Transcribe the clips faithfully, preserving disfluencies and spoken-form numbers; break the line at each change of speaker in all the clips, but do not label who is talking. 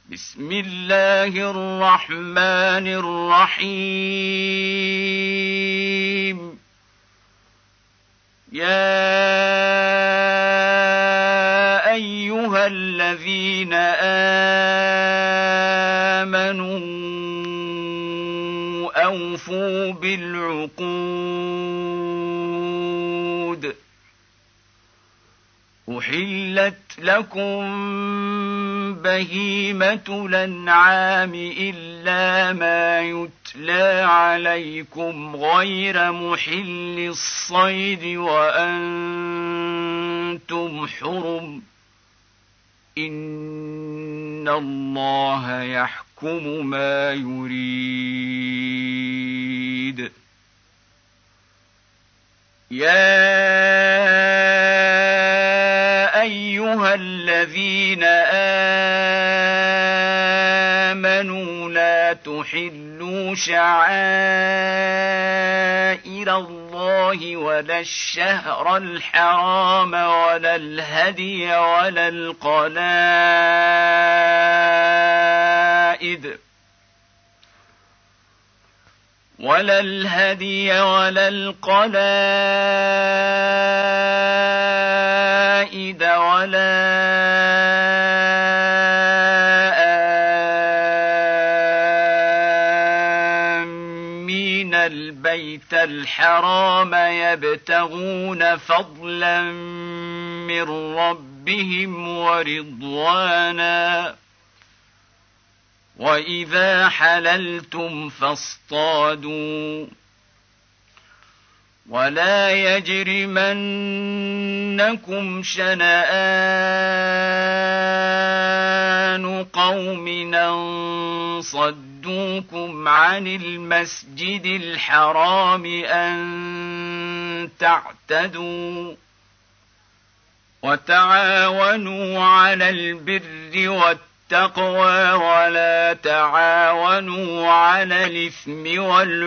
بسم الله الرحمن الرحيم. يا أيها الذين آمنوا أوفوا بالعقود. أحلت لكم بهيمة الأنعام إلا ما يتلى عليكم غير محل الصيد وأنتم حرم. إن الله يحكم ما يريد. يا أيها الذين آمنوا لا تحلوا شعائر الله ولا الشهر الحرام ولا الهدي ولا القلائد ولا الهدي ولا القلائد ولا آمين البيت الحرام يبتغون فضلا من ربهم ورضوانا. وإذا حللتم فاصطادوا ولا يجرمنكم شنآن قوم أن صدوكم عن المسجد الحرام أن تعتدوا. وتعاونوا على البر والتقوى التقوى ولا تعاونوا على الإثم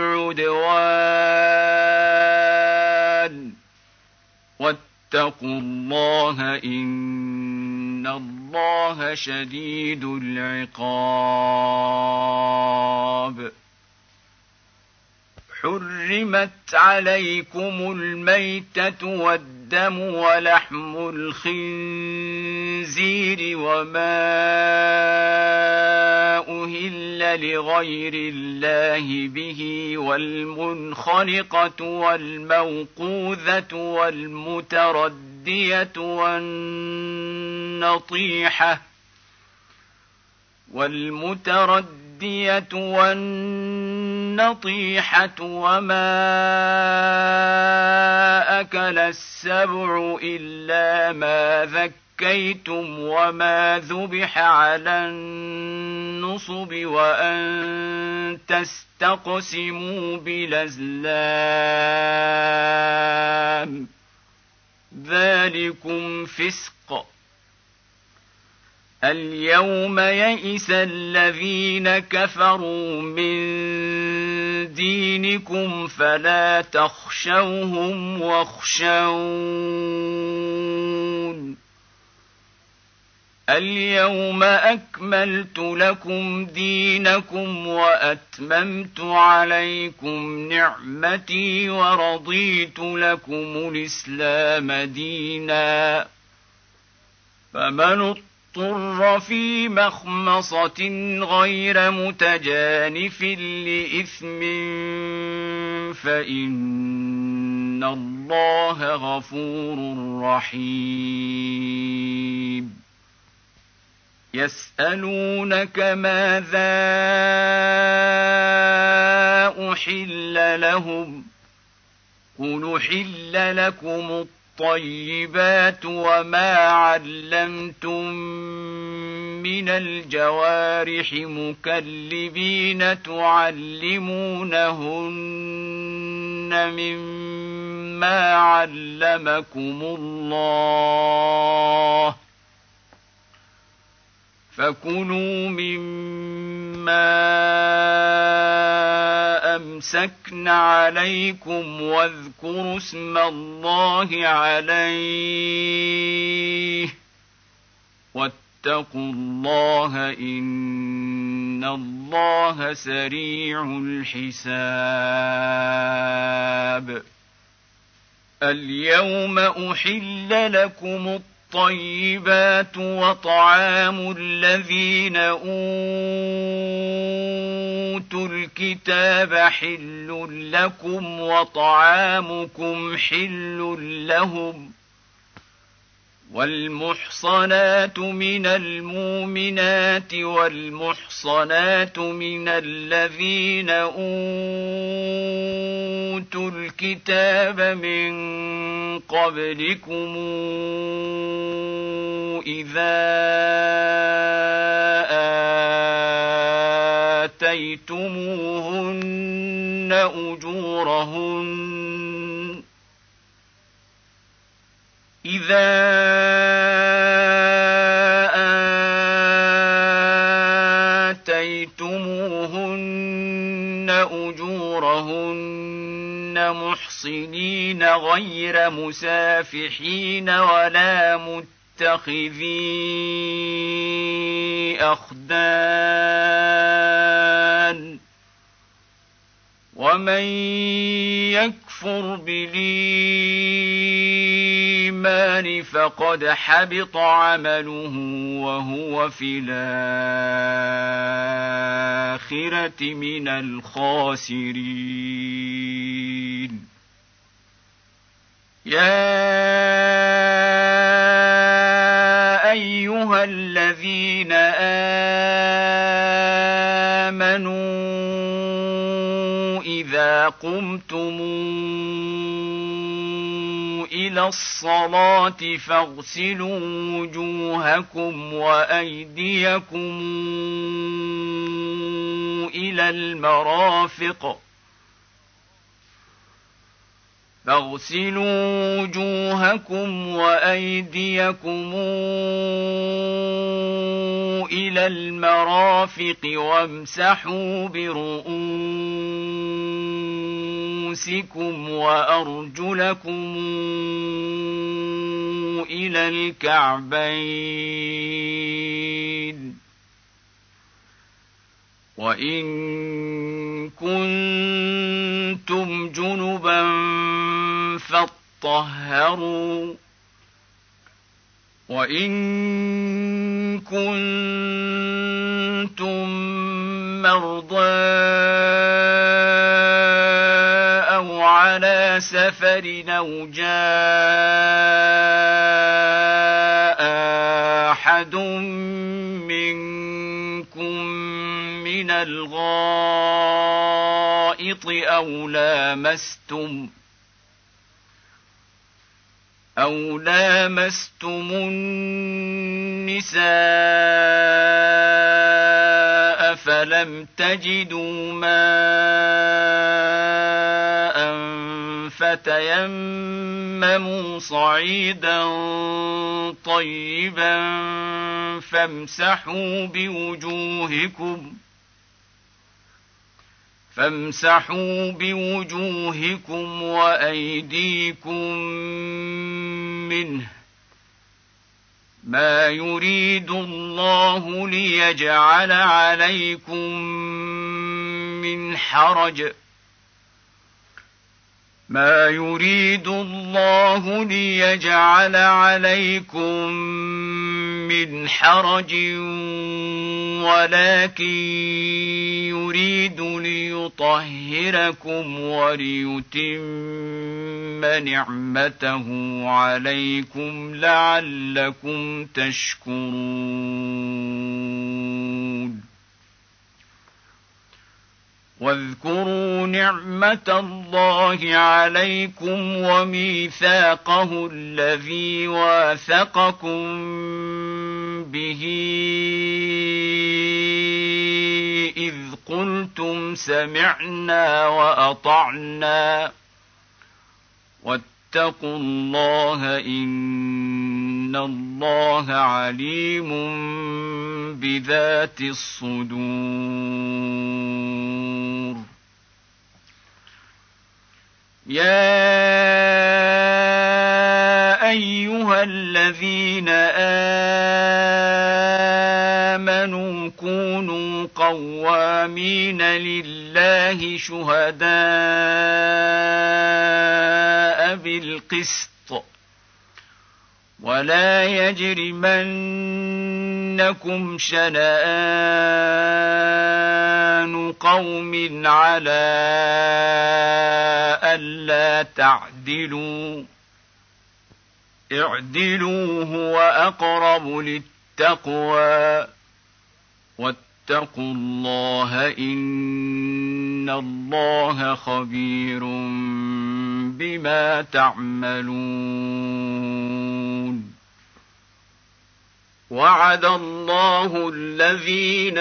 والعدوان. واتقوا الله إن الله شديد العقاب. حرمت عليكم الميتة والدم ولحم الخنزير وما أهل لغير الله به والمنخنقة والموقوذة والمتردية والنطيحة والمتردية والنطيحة وما أكل السبع إلا ما ذكيتم وما ذبح على النصب وأن تستقسموا بالأزلام ذلكم فسق. اليوم يئس الذين كفروا من دينكم فلا تخشوهم واخشون. اليوم أكملت لكم دينكم وأتممت عليكم نعمتي ورضيت لكم الإسلام دينا. فمن اضطر في مخمصة غير متجانف لإثم فإن الله غفور رحيم. يسألونك ماذا أحل لهم قل أحل لكم الطيبات وما علمتم من الجوارح مكلبين تعلمونهن مما علمكم الله فكلوا مما أمسكن عليكم واذكروا اسم الله عليه واتقوا الله إن الله سريع الحساب. اليوم أحل لكم الطيبات وطعام الذين أوتوا الكتاب حل لكم وطعامكم حل لهم. والمحصنات من المؤمنات والمحصنات من الذين أوتوا الكتاب من قبلكم إذا آتيتموهن أجورهن إذا آتيتموهن أجورهن محصنين غير مسافحين ولا متخذي أخدان. ومن يكفر بالإيمان فقد حبط عمله وهو في الآخرة من الخاسرين. يا أيها الذين آمنوا إذا قمتم إلى الصلاة فاغسلوا وجوهكم وأيديكم إلى المرافق فاغسلوا وجوهكم وأيديكم إلى المرافق وامسحوا برؤوسكم وأرجلكم إلى الكعبين. وإن كنتم جنبا فاطهروا وإن كنتم مرضى أو على سفر أو جاء أحد منكم من الغائط أو لامستم أو لامستم النساء فلم تجدوا ماء فتيمموا صعيدا طيبا فامسحوا بوجوهكم فامسحوا بوجوهكم وأيديكم منه ما يريد الله ليجعل عليكم من حرج ما يريد الله ليجعل عليكم من حرج ولكن يريد ليطهركم وليتم نعمته عليكم لعلكم تشكرون. واذكروا نعمة الله عليكم وميثاقه الذي واثقكم به إذ قلتم سمعنا وأطعنا واتقوا الله إن الله عليم بذات الصدور. يا أيها الذين لكم كونوا قوامين لله شهداء بالقسط ولا يجرمنكم شنآن قوم على ألا تعدلوا اعدلوا هو أقرب للتقوى واتقوا الله إن الله خبير بما تعملون. وعد الله الذين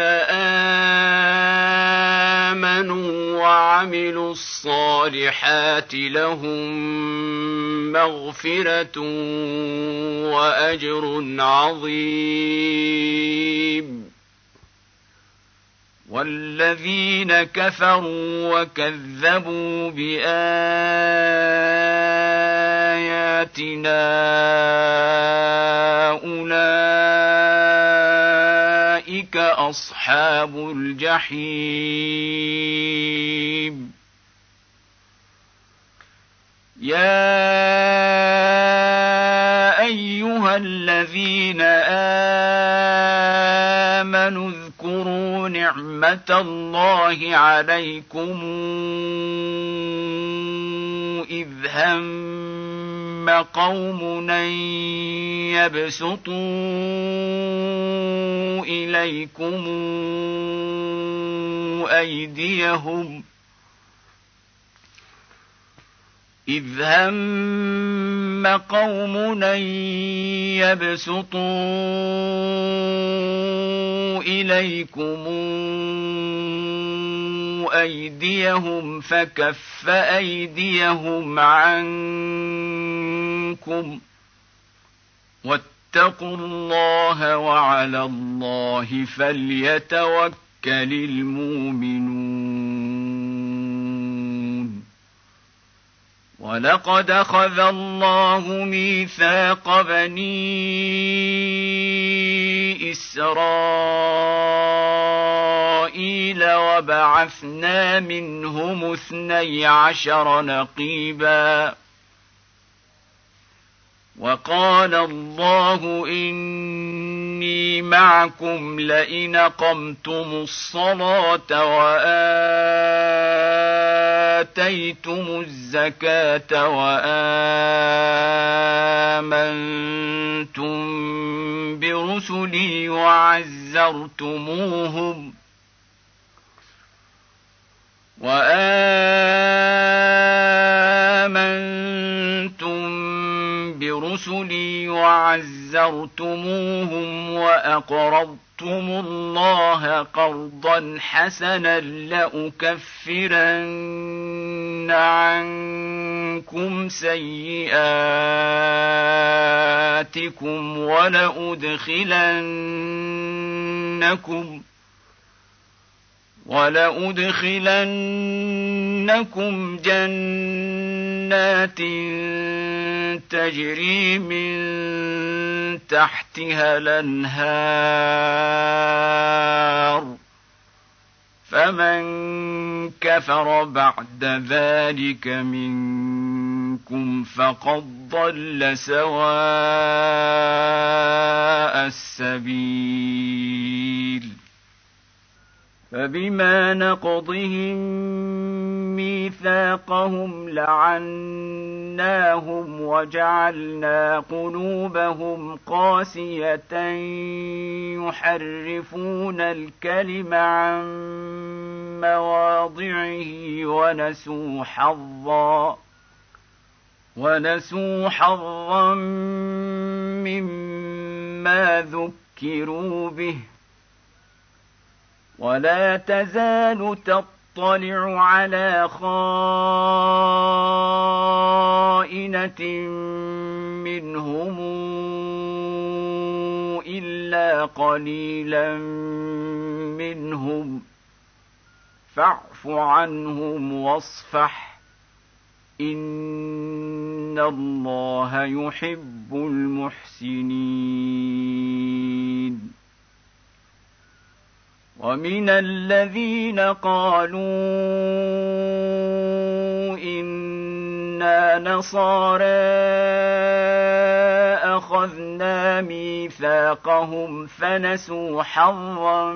آمنوا وعملوا الصالحات لهم مغفرة وأجر عظيم والذين كفروا وكذبوا بآياتنا أولئك أصحاب الجحيم. يا أيها الذين آمنوا اذكروا نعمة الله عليكم إذ هم قوم أن يبسطوا إليكم أيديهم إذ هم قوم أن يبسطوا إليكم أيديهم فكف أيديهم عنكم واتقوا الله وعلى الله فليتوكل المؤمنون. ولقد أخذ الله ميثاق بني إسرائيل وبعثنا منهم اثني عشر نقيبا وقال الله إني معكم لئن أقمتم الصلاة وآتيتم الزكاة وآمنتم برسلي وعزرتموهم وآمنتم برسلي وعزرتموهم وأقرضتم الله قرضا حسنا لأكفرن عنكم سيئاتكم ولأدخلنكم ولأدخلنكم جنات تجري من تحتها الأنهار فمن كفر بعد ذلك منكم فقد ضل سواء السبيل. فبما نقضهم ميثاقهم لعناهم وجعلنا قلوبهم قاسية يحرفون الكلم عن مواضعه ونسوا حظا ونسوا حظا مما ذكروا به ولا تزال تطلع على خائنة منهم إلا قليلا منهم فاعف عنهم واصفح إن الله يحب المحسنين. ومن الذين قالوا إنا نصارى أخذنا ميثاقهم فنسوا حظا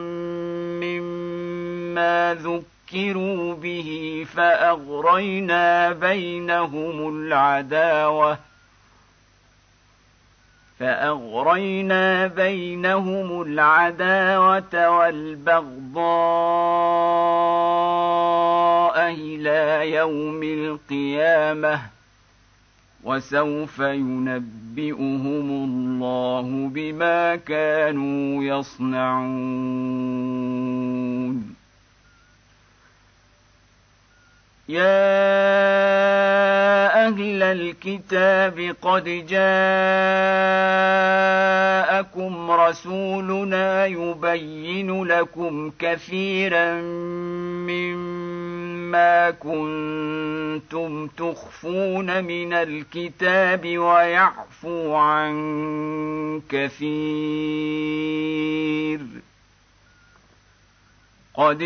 مما ذكروا به فأغرينا بينهم العداوة فأغرينا بينهم العداوة والبغضاء إلى يوم القيامة وسوف ينبئهم الله بما كانوا يصنعون يا أهل الكتاب قد جاءكم رسولنا يبين لكم كثيرا مما كنتم تخفون من الكتاب ويعفو عن كثير قد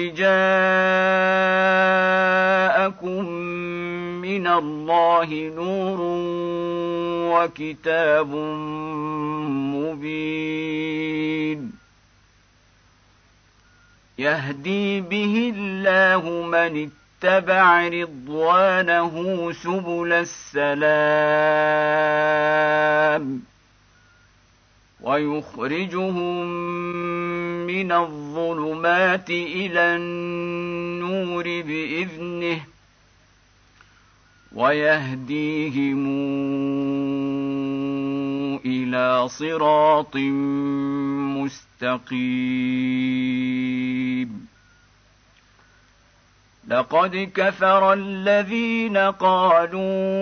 جاءكم من الله نور وكتاب مبين يهدي به الله من اتبع رضوانه سبل السلام ويخرجهم من الظلمات إلى النور بإذنه ويهديهم إلى صراط مستقيم لقد كفر الذين قالوا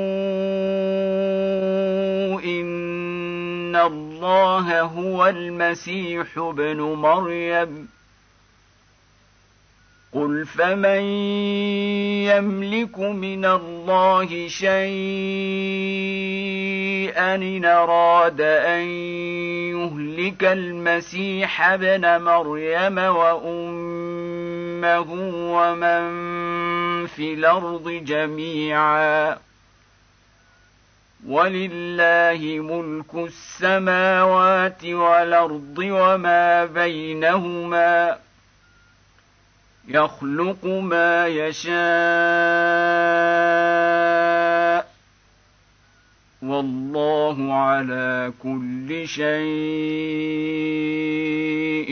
إن الله هو المسيح ابن مريم قل فمن يملك من الله شيئا إن أراد أن يهلك المسيح ابن مريم وأمه ومن في الأرض جميعا ولله ملك السماوات والأرض وما بينهما يخلق ما يشاء والله على كل شيء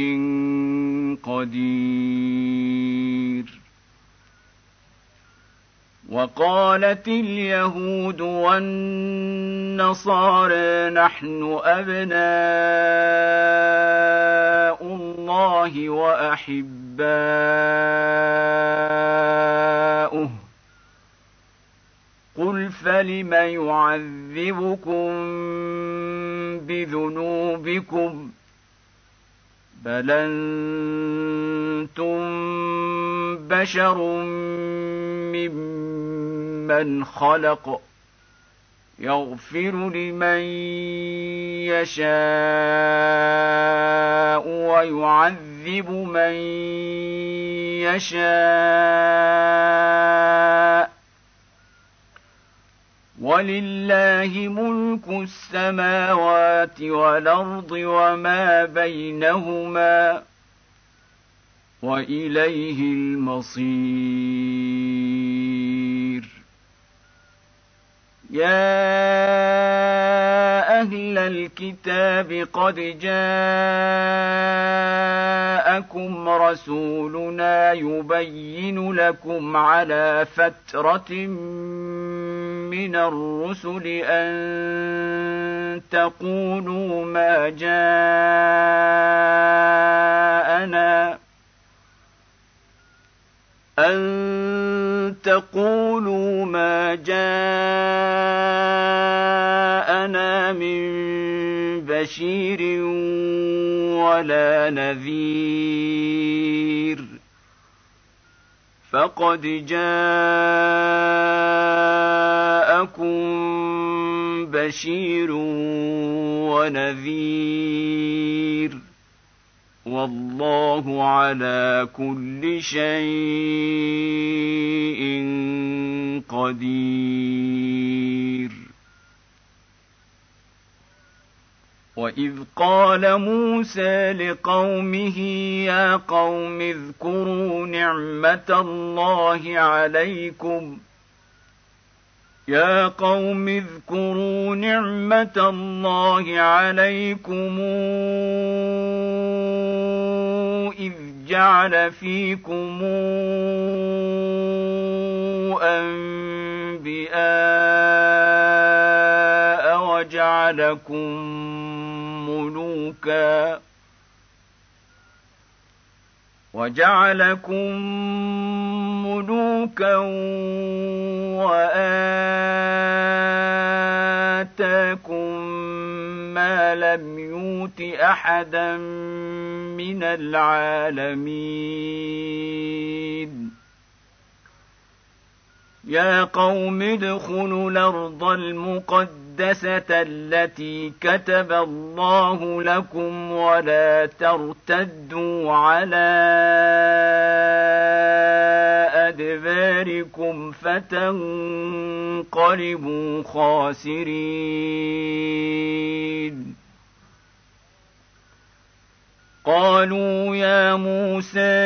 قدير وقالت اليهود والنصارى نحن أبناء الله وأحباؤه قل فلم يعذبكم بذنوبكم بل أنتم بشر ممن خلق يغفر لمن يشاء ويعذب من يشاء ولله ملك السماوات والأرض وما بينهما وإليه المصير يا أهل الكتاب قد جاءكم رسولنا يبين لكم على فترة من الرسل أن تقولوا ما جاءنا أن تقولوا ما جاءنا من بشير ولا نذير فقد جاءكم بشير ونذير والله على كل شيء قدير. وإذ قال موسى لقومه يا قوم اذكروا نعمة الله عليكم يا قوم اذكروا نعمة الله عليكم إذ جعل فيكم أنبياء وجعلكم ملوكا وجعلكم ملوكا وآتاكم ما لم يؤت أحدا من العالمين. يا قوم ادخلوا الأرض المقدسة التي كتب الله لكم ولا ترتدوا على أدباركم فتنقلبوا خاسرين. قالوا يا موسى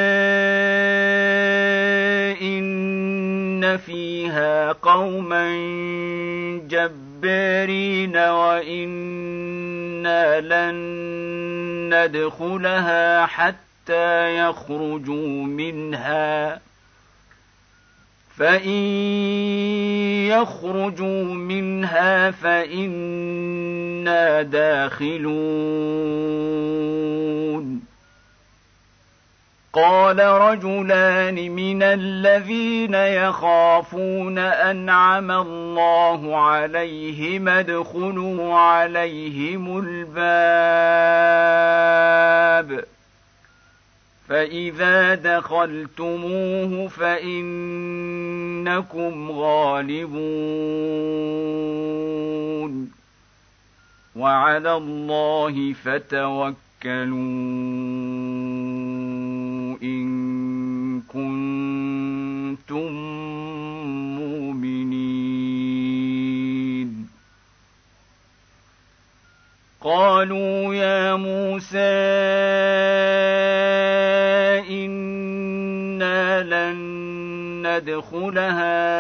إن فيها قوما جبارين وإنا لن ندخلها حتى يخرجوا منها فإن يخرجوا منها فإنا داخلون. قال رجلان من الذين يخافون أنعم الله عليهم ادخلوا عليهم الباب فإذا دخلتموه فإنكم غالبون وعلى الله فتوكلوا إن كنتم مؤمنين. قالوا يا موسى إنا لن ندخلها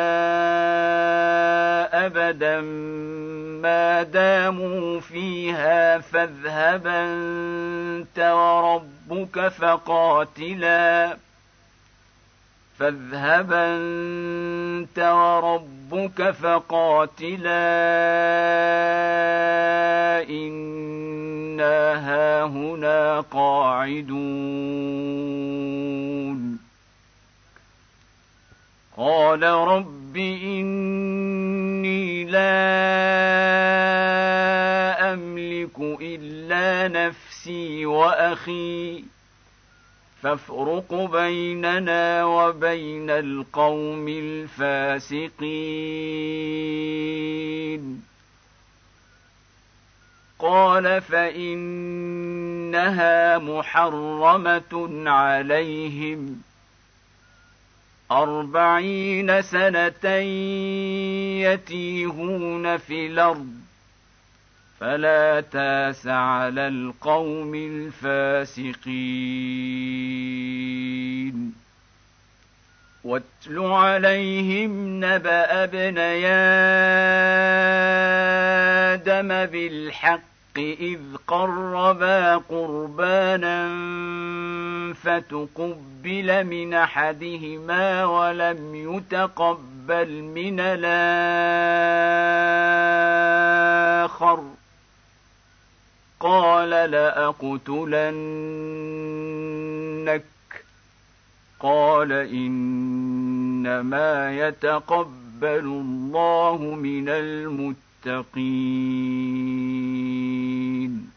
أبدا ما داموا فيها فاذهب أنت وربك فقاتلا فاذهب أنت وربك فقاتلا إنا هاهنا قاعدون. قال رب إني لا أملك إلا نفسي وأخي فافرق بيننا وبين القوم الفاسقين. قال فإنها محرمة عليهم أربعين سنة يتيهون في الأرض فلا تاس على القوم الفاسقين. واتل عليهم نبأ ابني آدم بالحق إذ قربا قربانا فتقبل من أحدهما ولم يتقبل من الآخر قال لأقتلنك قال إنما يتقبل الله من المتقين.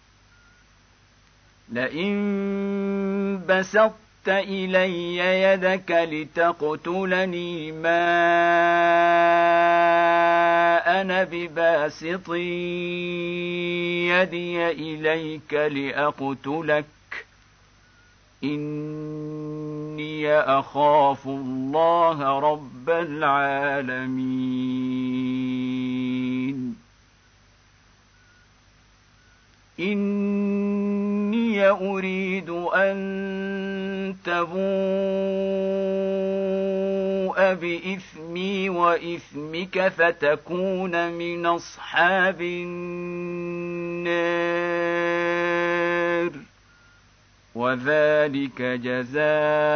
لئن بسطت إلي يدك لتقتلني ما أنا بباسط يدي إليك لأقتلك إني أخاف الله رب العالمين إني أريد أن تبوء بإثمي وإثمك فتكون من أصحاب النار وذلك جزاء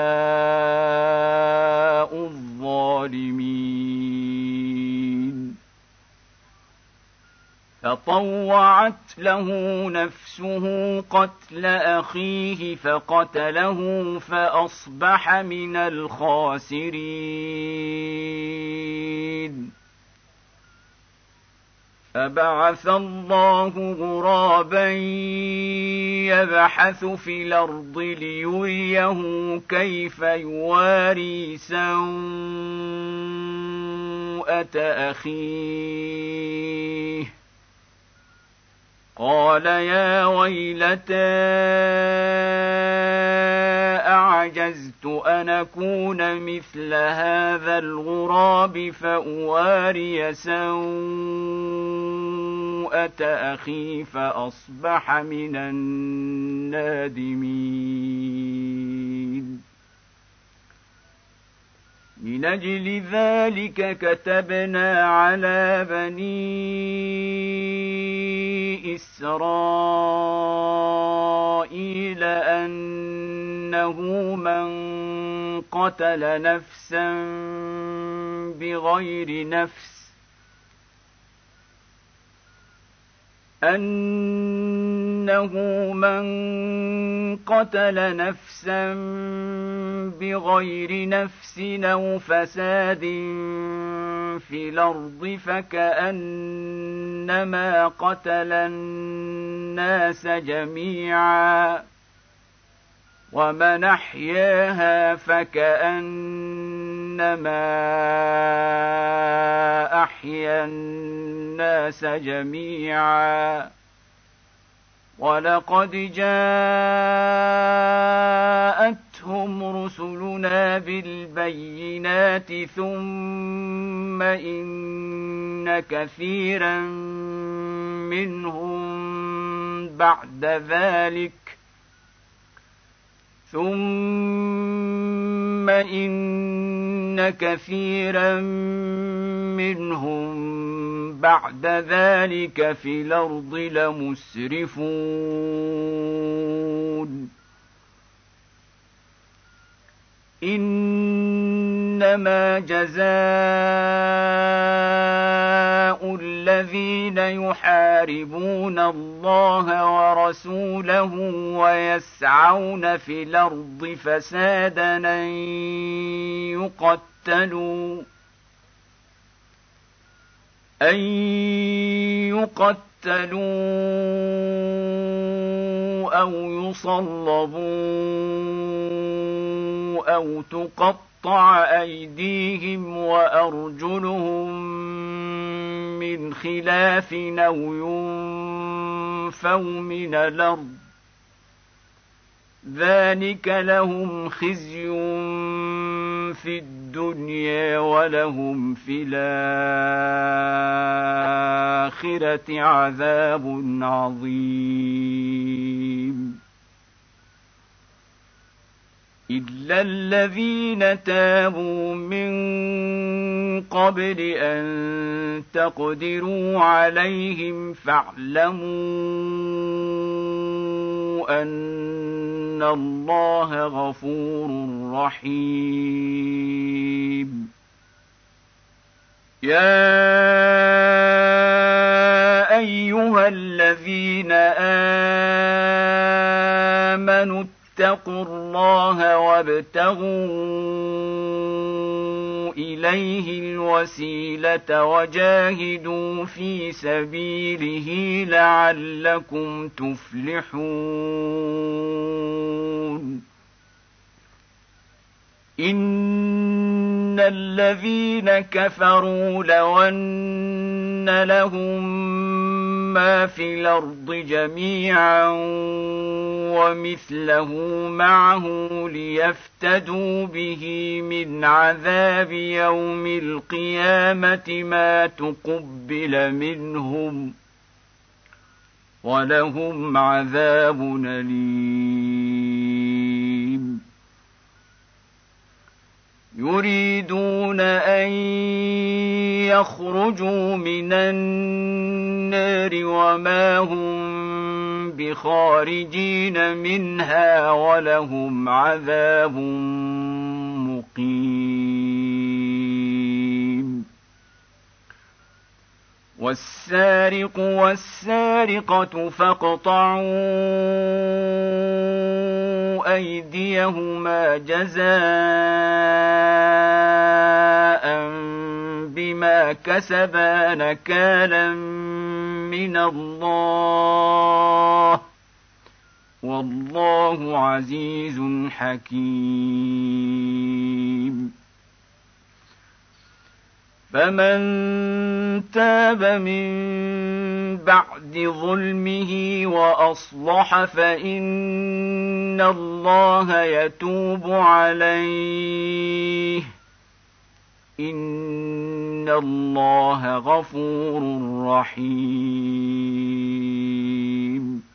الظالمين فطوعت له نفسه قتل أخيه فقتله فأصبح من الخاسرين فبعث الله غرابا يبحث في الأرض ليريه كيف يواري سوءة أخيه قال يا ويلتى أعجزت أن أكون مثل هذا الغراب فأواري سوءة أخي فأصبح من النادمين من أجل ذلك كتبنا على بني إسرائيل أنه من قتل نفسا بغير نفس أنه من قتل نفسا بغير نفس أو فساد في الأرض فكأنما قتل الناس جميعا ومن أحياها فكأنما أحيا الناس جميعا ولقد جاءتهم رسلنا بالبينات ثم إن كثيرا منهم بعد ذلك ثم إن كثيرا منهم بعد ذلك في الأرض لمسرفون إنما جزاء الذين يحاربون الله ورسوله ويسعون في الأرض فسادا أن يقتلوا أن يقتلوا أو يصلبوا أو تقطع أيديهم وأرجلهم من خلاف أو ينفوا من الأرض ذلك لهم خزي في الدنيا ولهم في الآخرة عذاب عظيم إلا الذين تابوا من قبل أن تقدروا عليهم فاعلموا أن الله غفور رحيم يا أيها الذين آمنوا اتقوا الله وابتغوا إليه الوسيلة وجاهدوا في سبيله لعلكم تفلحون إن الذين كفروا لو أن لهم ما في الأرض جميعا ومثله معه ليفتدوا به من عذاب يوم القيامة ما تقبل منهم ولهم عذاب أليم. يريدون أن يخرجوا من النار وما هم بخارجين منها ولهم عذاب مقيم. والسارق والسارقة فاقطعوا أيديهما جزاء بما كسبا نكالا من الله والله عزيز حكيم. فمن تاب من بعد ظلمه وأصلح فإن الله يتوب عليه إن الله غفور رحيم.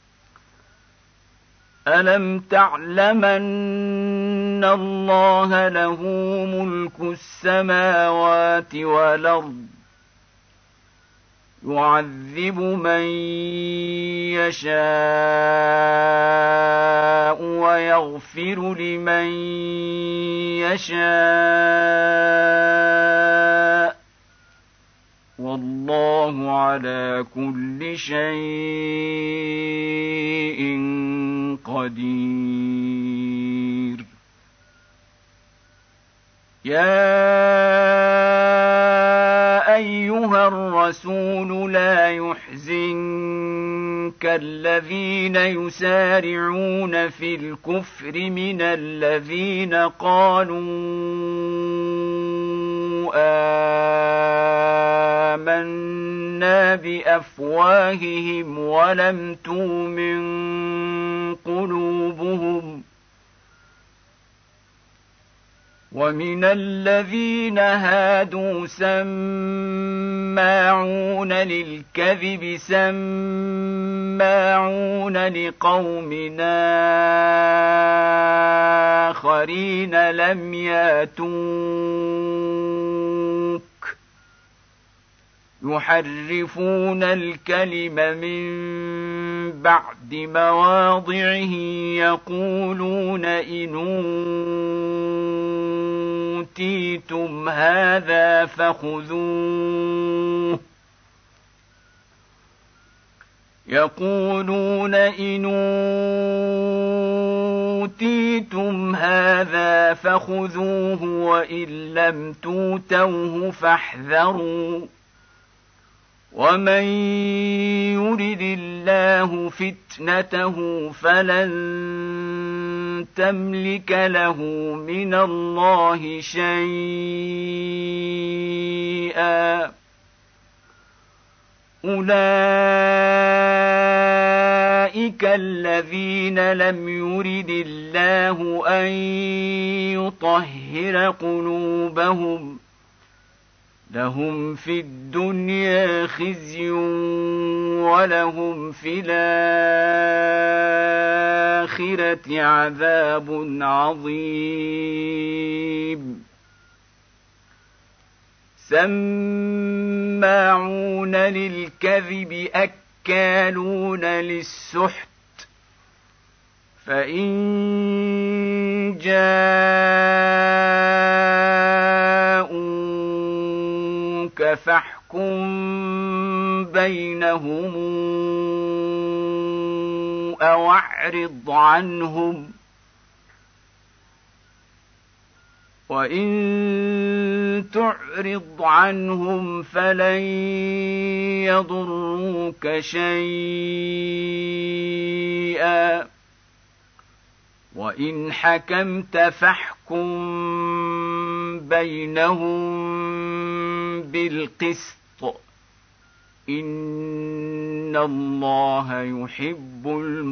ألم تعلم أن الله له ملك السماوات والأرض يعذب من يشاء ويغفر لمن يشاء والله على كل شيء قدير. يا أيها الرسول لا يحزنك الذين يسارعون في الكفر من الذين قالوا آمنا بأفواههم ولم تؤمن قلوبهم ومن الذين هادوا سماعون للكذب سماعون لقوم آخرين لم ياتوك يحرفون الكلم من بعد مواضعه يقولون إن أوتيتم هذا فخذوه يقولون إن أوتيتم هذا فخذوه وإن لم توتوه فاحذروا ومن يرد الله فتنته فلن تملك له من الله شيئا أولئك الذين لم يرد الله أن يطهر قلوبهم لهم في الدنيا خزي ولهم في الآخرة عذاب عظيم. سماعون للكذب أكالون للسحت فإن جاءوك فاحكم بينهم أو أعرض عنهم وإن تعرض عنهم فلن يضروك شيئا وإن حكمت فاحكم بينهم بالقسط إن الله يحب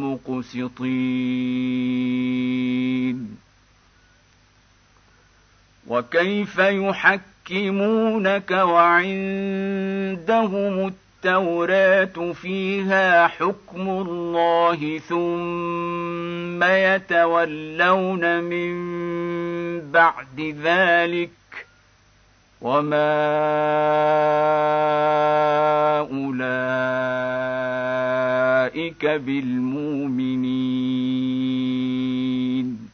المقسطين. وكيف يحكمونك وعندهم التوراة فيها حكم الله ثم يتولون من بعد ذلك وما أولئك بالمؤمنين.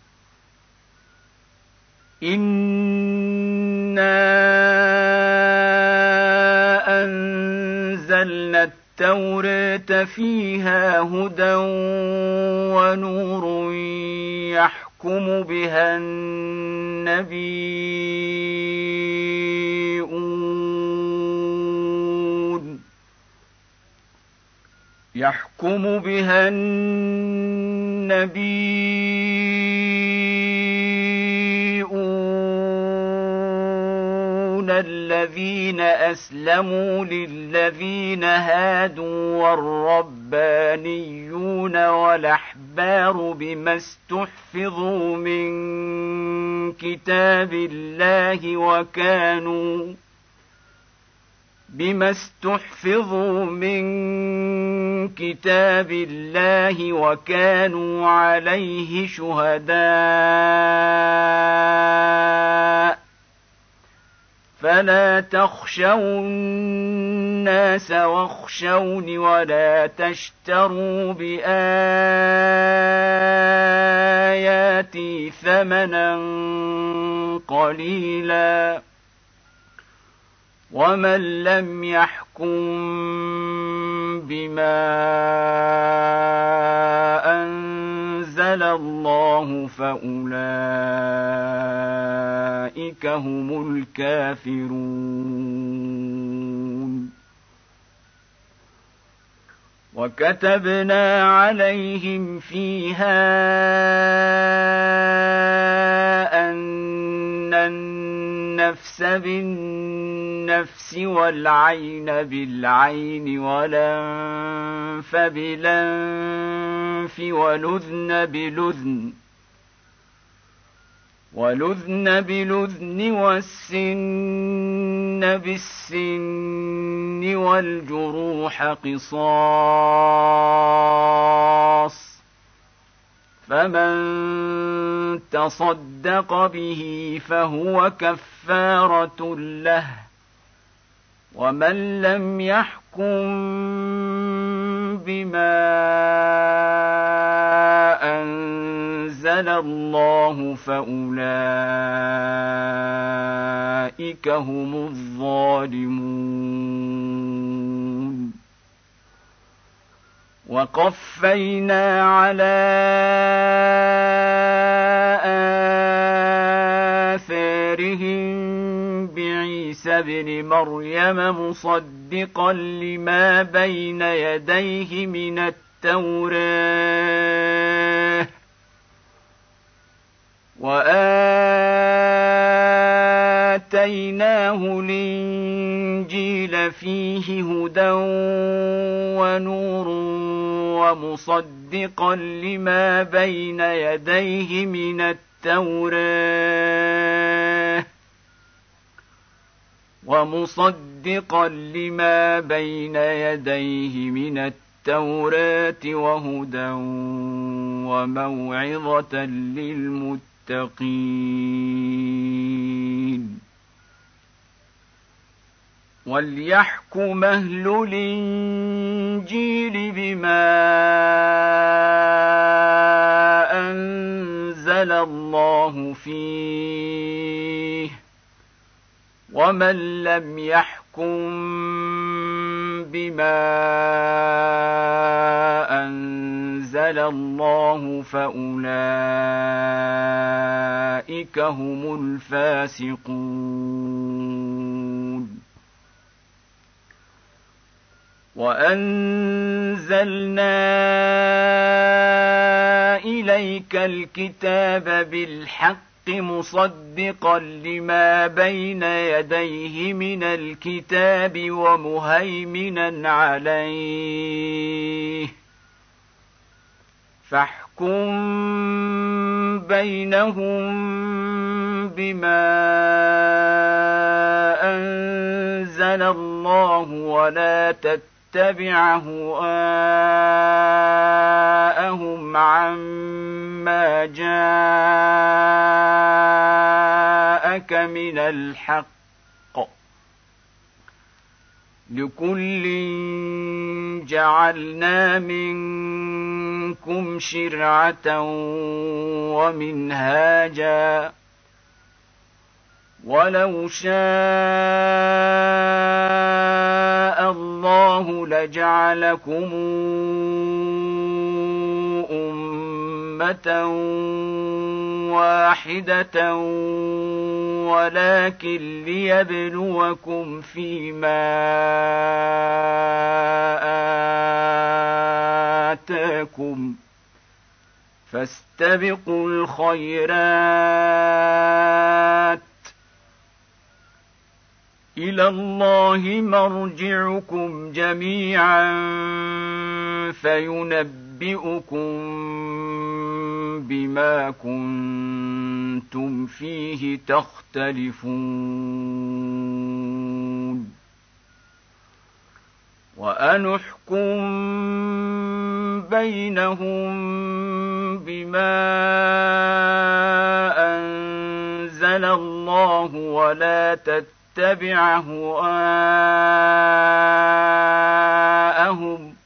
إنا أنزلنا التوراة فيها هدى ونور يحكم بها النبيون يحكم بها النبيون الذين أسلموا للذين هادوا والربانيون والأحبار بما استحفظوا من كتاب الله وكانوا بما استحفظوا من كتاب الله وكانوا عليه شهداء فلا تخشوا الناس واخشوني ولا تشتروا بآياتي ثمنا قليلا ومن لم يحكم بما أنزل الله فأولئك هم الكافرون. وكتبنا عليهم فيها أن النفس بالنفس والعين بالعين والأنف بالأنف والأذن بالأذن والأذن بالأذن والسن بالسن والجروح قصاص فمن تصدق به فهو كفارة له ومن لم يحكم بما أنزل الله فأولئك هم الظالمون. وقفينا على آثارهم بعيسى ابن مريم مصدقا لما بين يديه من التوراة وآتيناه الإنجيل فيه هدى ونور ومصدقا لما بين يديه من التوراة ومصدقا لما بين يديه من التوراة وهدى وموعظة للمتقين. وليحكم أهل الإنجيل بما أنزل الله فيه ومن لم يحكم بما أنزل الله فأولئك هم الفاسقون. وأنزلنا إليك الكتاب بالحق مصدقا لما بين يديه من الكتاب ومهيمنا عليه فاحكم بينهم بما أنزل الله ولا تتبع هواءهم عما جاءك من الحق لكل جعلنا منكم شرعة ومنهاجا ولو شاء الله لجعلكم أمة واحدة ولكن ليبلوكم فيما آتاكم فاستبقوا الخيرات إلى الله مرجعكم جميعا فينبئكم بما كنتم فيه تختلفون وأن احكم بينهم بما أنزل الله ولا تتبع هواءهم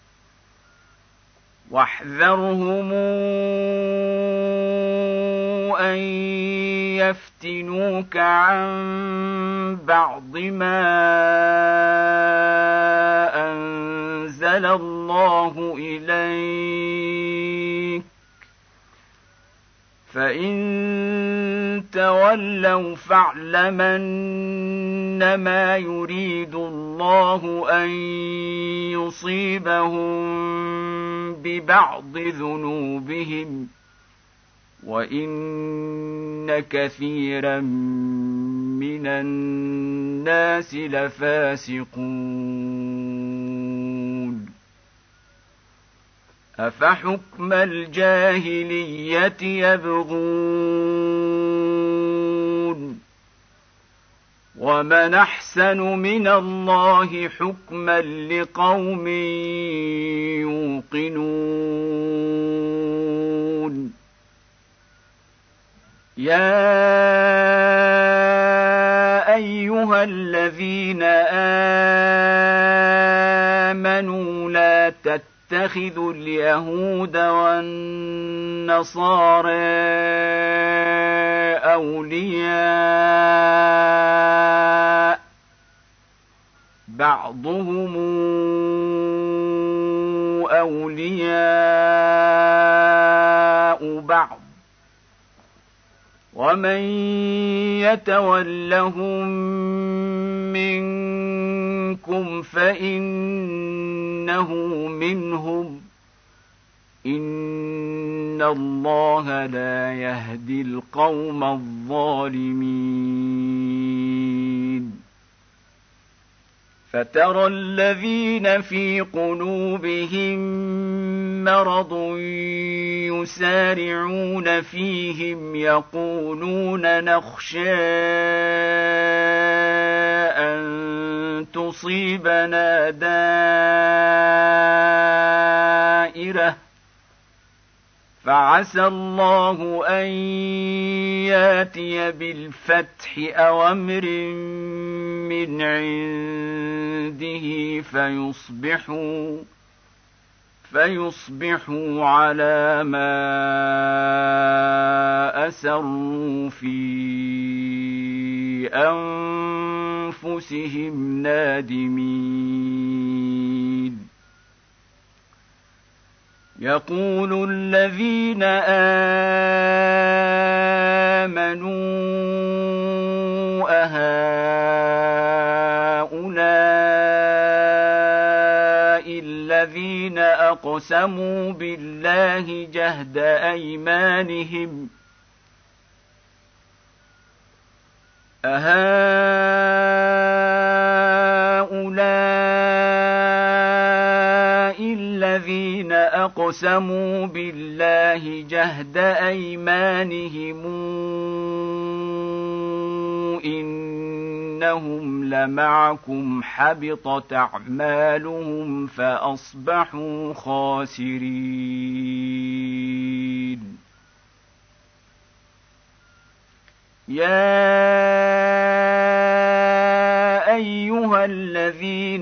واحذرهم أن يفتنوك عن بعض ما أنزل الله إليك فإن تولوا فاعلم أنما يريد الله أن يصيبهم ببعض ذنوبهم وإن كثيرا من الناس لفاسقون أفحكم الجاهلية يبغون ومن أحسن من الله حكما لقوم يوقنون يا أيها الذين آمنوا لا تتخذوا اليهود والنصارى أولياء بعضهم أولياء بعض ومن يتولهم منكم فإنه منهم إن الله لا يهدي القوم الظالمين فترى الذين في قلوبهم مرض يسارعون فيهم يقولون نخشى أن تصيبنا دائرة فعسى الله أن ياتي بالفتح أو أمر من عنده فيصبحوا فيصبحوا على ما أسروا في أنفسهم نادمين يقول الذين آمنوا أهؤلاء الذين أقسموا بالله جهد أيمانهم أهؤلاء الذين أقسموا بالله جهد أيمانهم إنهم لمعكم حبطت أعمالهم فأصبحوا خاسرين. يا أيها الذين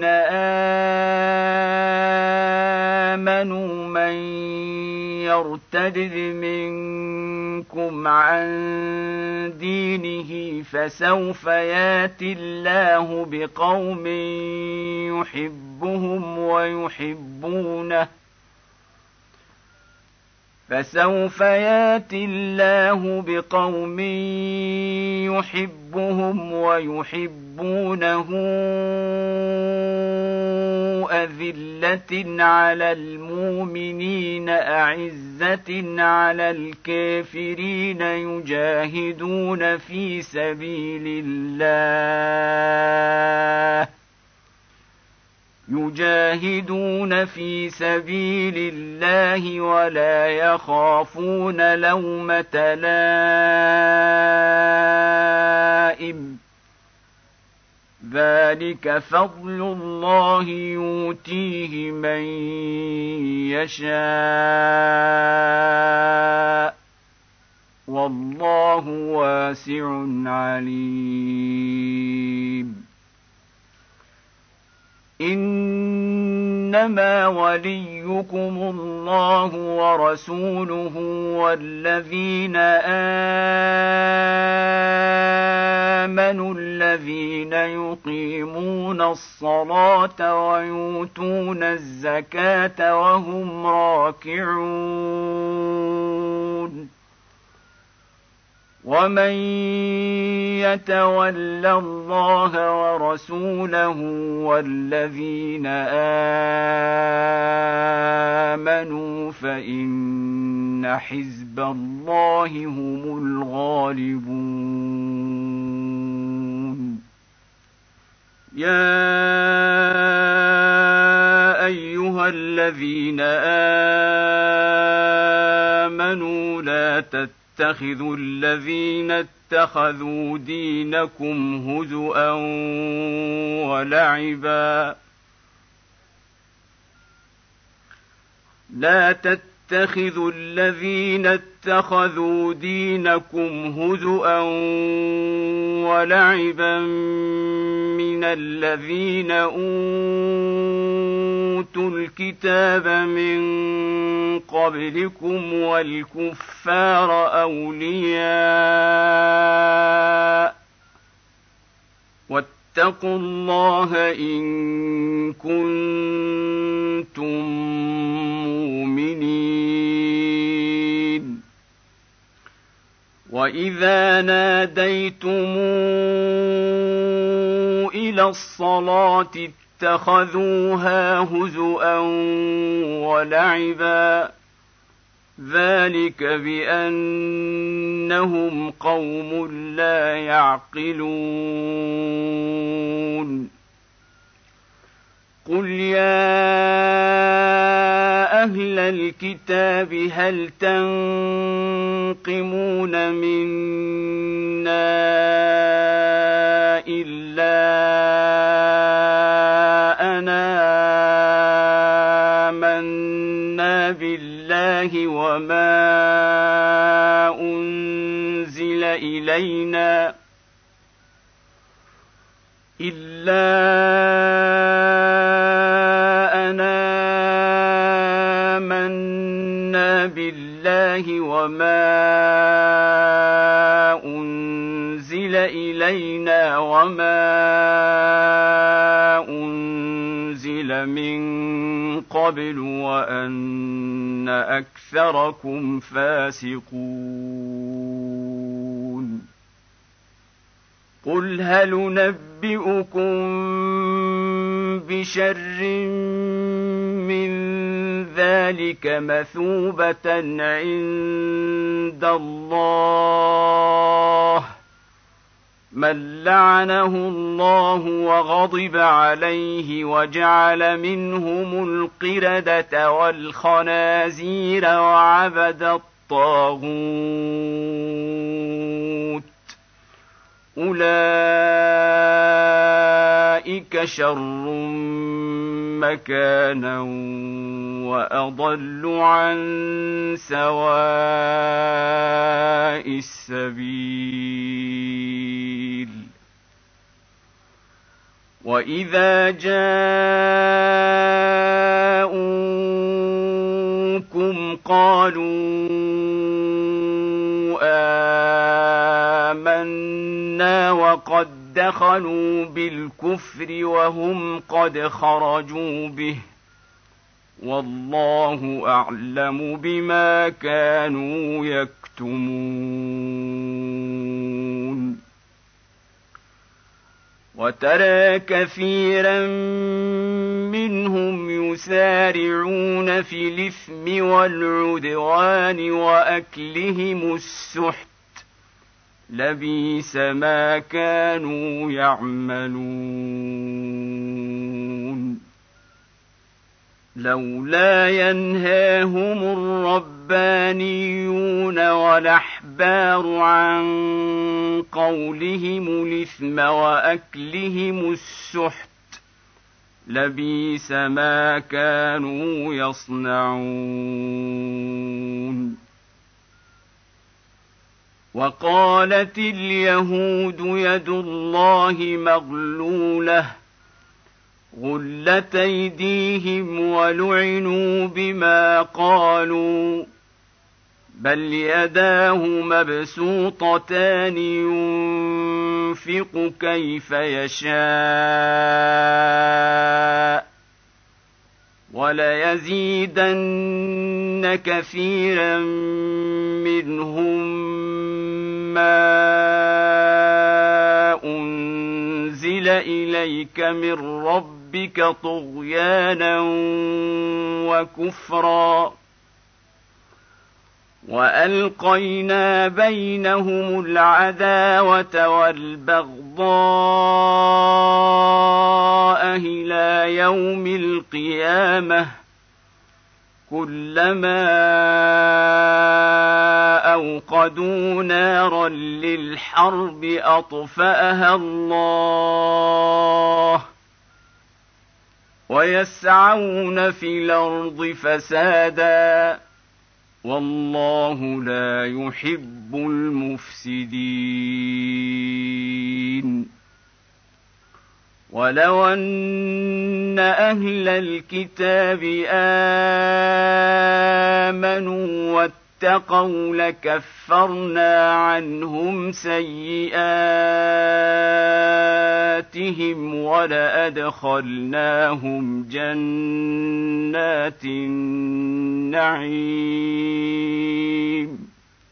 آمنوا من يرتد منكم عن دينه فسوف يأتي الله بقوم يحبهم ويحبونه فسوف يأتي الله بقوم يحبهم ويحبونه أذلة على المؤمنين أعزة على الكافرين يجاهدون في سبيل الله يجاهدون في سبيل الله ولا يخافون لومة لائم ذلك فضل الله يؤتيه من يشاء والله واسع عليم. إنما وليكم الله ورسوله والذين آمنوا الذين يقيمون الصلاة ويؤتون الزكاة وهم راكعون. ومن يتول الله ورسوله والذين آمنوا فإن حزب الله هم الغالبون. يا أيها الذين آمنوا لا تتبعوا اتخذوا الذين اتخذوا دينكم هزؤا ولعبا لا تتخذوا الذين اتخذوا دينكم هزؤا ولعبا من الذين أوتوا الكتاب من قبلكم والكفار أولياء واتقوا الله إن كنتم مؤمنين. وإذا ناديتم إلى الصلاة اتخذوها هزؤا ولعبا ذلك بأنهم قوم لا يعقلون. قل يا أهل الكتاب هل تنقمون منا إلا أنا آمنا بالله وما أنزل إلينا إلا أنا آمنا بالله وما أنزل إلينا وما أنزل من قبل وأن أكثركم فاسقون. قل هل ننبئكم بشر من ذلك مثوبة عند الله من لعنه الله وغضب عليه وجعل منهم القردة والخنازير وعبد الطاغوت أولئك شر مكانا وأضل عن سواء السبيل وإذا جاءوكم قالوا آمنا وقد دخلوا بالكفر وهم قد خرجوا به والله أعلم بما كانوا يكتمون وترى كثيرا منهم يسارعون في الإثم والعدوان وأكلهم السحت لبئس ما كانوا يعملون لولا ينهاهم الربانيون والأحبار عن قولهم الإثم وأكلهم السحت لبئس ما كانوا يصنعون وقالت اليهود يد الله مغلولة غلت أيديهم ولعنوا بما قالوا بل يداه مبسوطتان ينفق كيف يشاء وليزيدن كثيرا منهم ما أنزل إليك من ربك طغيانا وكفرا وألقينا بينهم العداوة والبغضاء إلى يوم القيامة كلما أوقدوا نارا للحرب أطفأها الله ويسعون في الأرض فسادا والله لا يحب المفسدين ولو أن أهل الكتاب آمنوا واتقوا لكفرنا عنهم سيئاتهم ولأدخلناهم جنات النعيم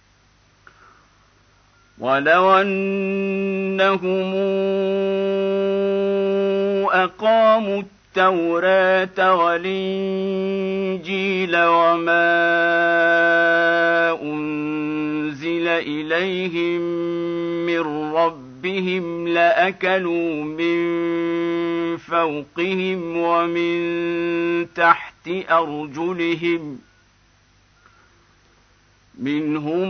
ولو أنهم أقاموا التوراة والإنجيل وما أنزل إليهم من ربهم لأكلوا من فوقهم ومن تحت أرجلهم منهم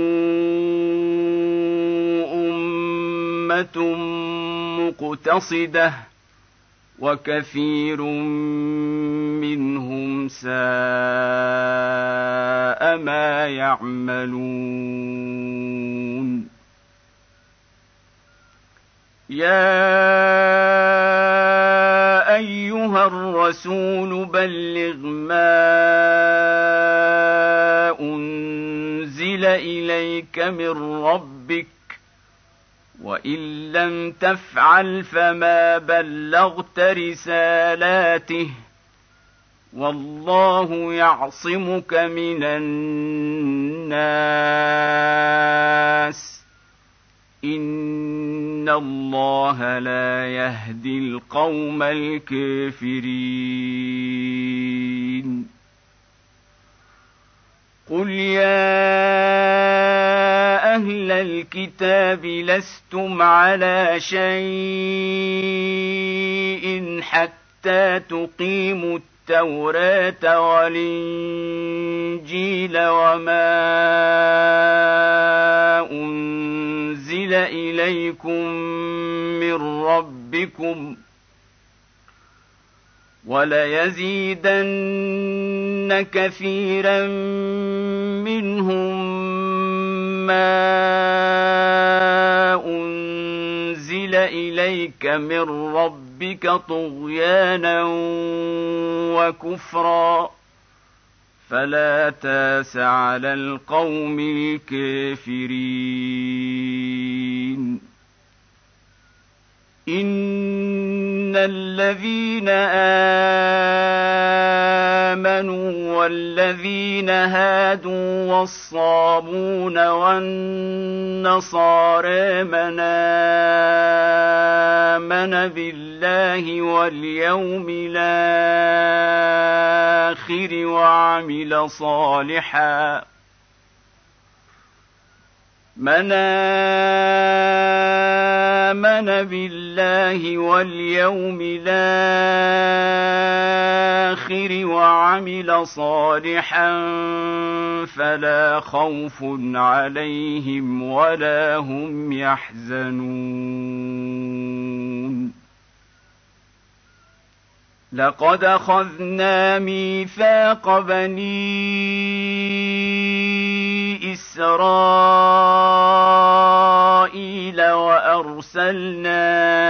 أمة مقتصدة وكثير منهم ساء ما يعملون يا أيها الرسول بلغ ما أنزل إليك من ربك وإن لم تفعل فما بلغت رسالاته والله يعصمك من الناس إن الله لا يهدي القوم الكافرين قل يا أهل الكتاب لستم على شيء حتى تقيموا التوراة والإنجيل وما أنزل إليكم من ربكم وليزيدن كثيرا منهم ما أنزل إليك من ربك طغيانا وكفرا فلا تاس على القوم الكافرين إن الذين آمنوا والذين هادوا والصابون والنصارى من آمن بالله واليوم الآخر وعمل صالحا من آمن بالله واليوم الآخر وعمل صالحا فلا خوف عليهم ولا هم يحزنون لقد أخذنا ميثاق بني إسرائيل وأرسلنا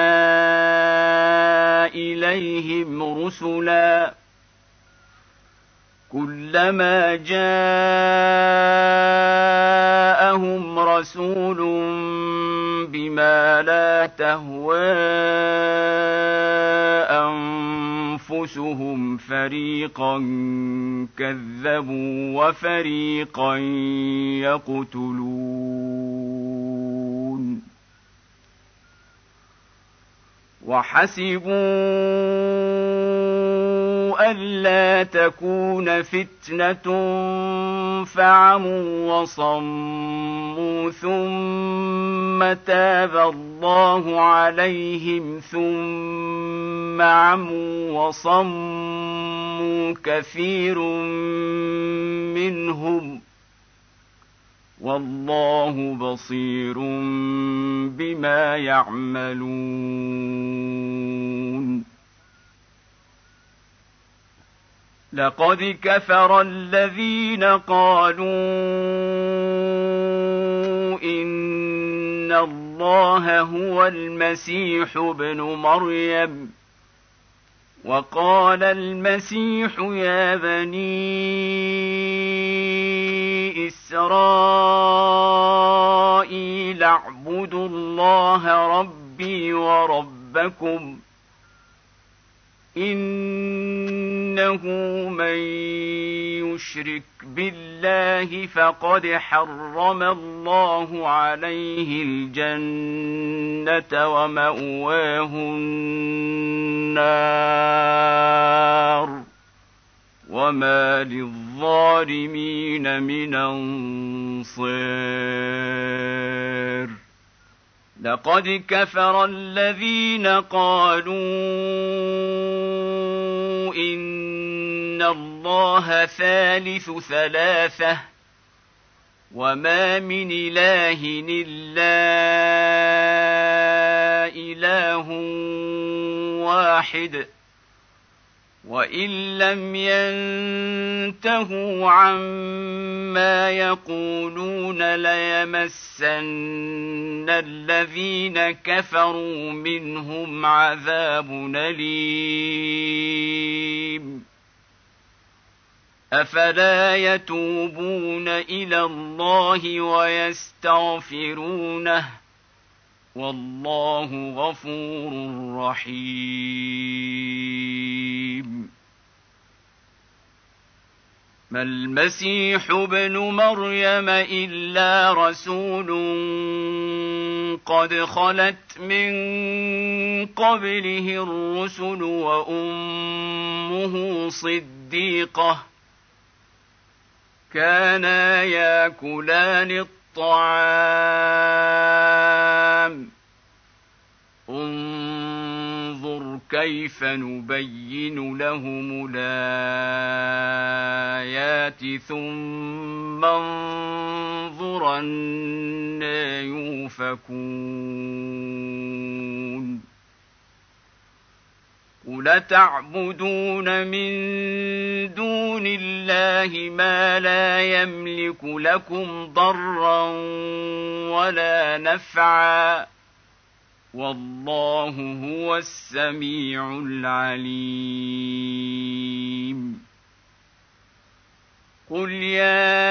إليهم رسلا كلما جاءهم رسول بما لا تهوى أنفسهم فريقا كذبوا وفريقا يقتلون وحسبوا ألا تكون فتنة فعموا وصموا ثم تاب الله عليهم ثم عموا وصموا كثير منهم والله بصير بما يعملون لقد كفر الذين قالوا إن الله هو المسيح ابن مريم وقال المسيح يا بني إسرائيل اعبدوا الله ربي وربكم إنه من يشرك بالله فقد حرم الله عليه الجنة ومأواه النار وما للظالمين من أنصار لقد كفر الذين قالوا إن الله ثالث ثلاثة وما من إله إلا إله واحد وإن لم ينتهوا عما يقولون ليمسن الذين كفروا منهم عذاب أليم أفلا يتوبون إلى الله ويستغفرونه والله غفور رحيم ما المسيح ابن مريم إلا رسول قد خلت من قبله الرسل وأمه صديقة كانا ياكلان الطعام انظر كيف نبين لهم الآيات ثم انظر أنى يؤفكون قل تعبدون من دون الله ما لا يملك لكم ضرا ولا نفعا والله هو السميع العليم قل يا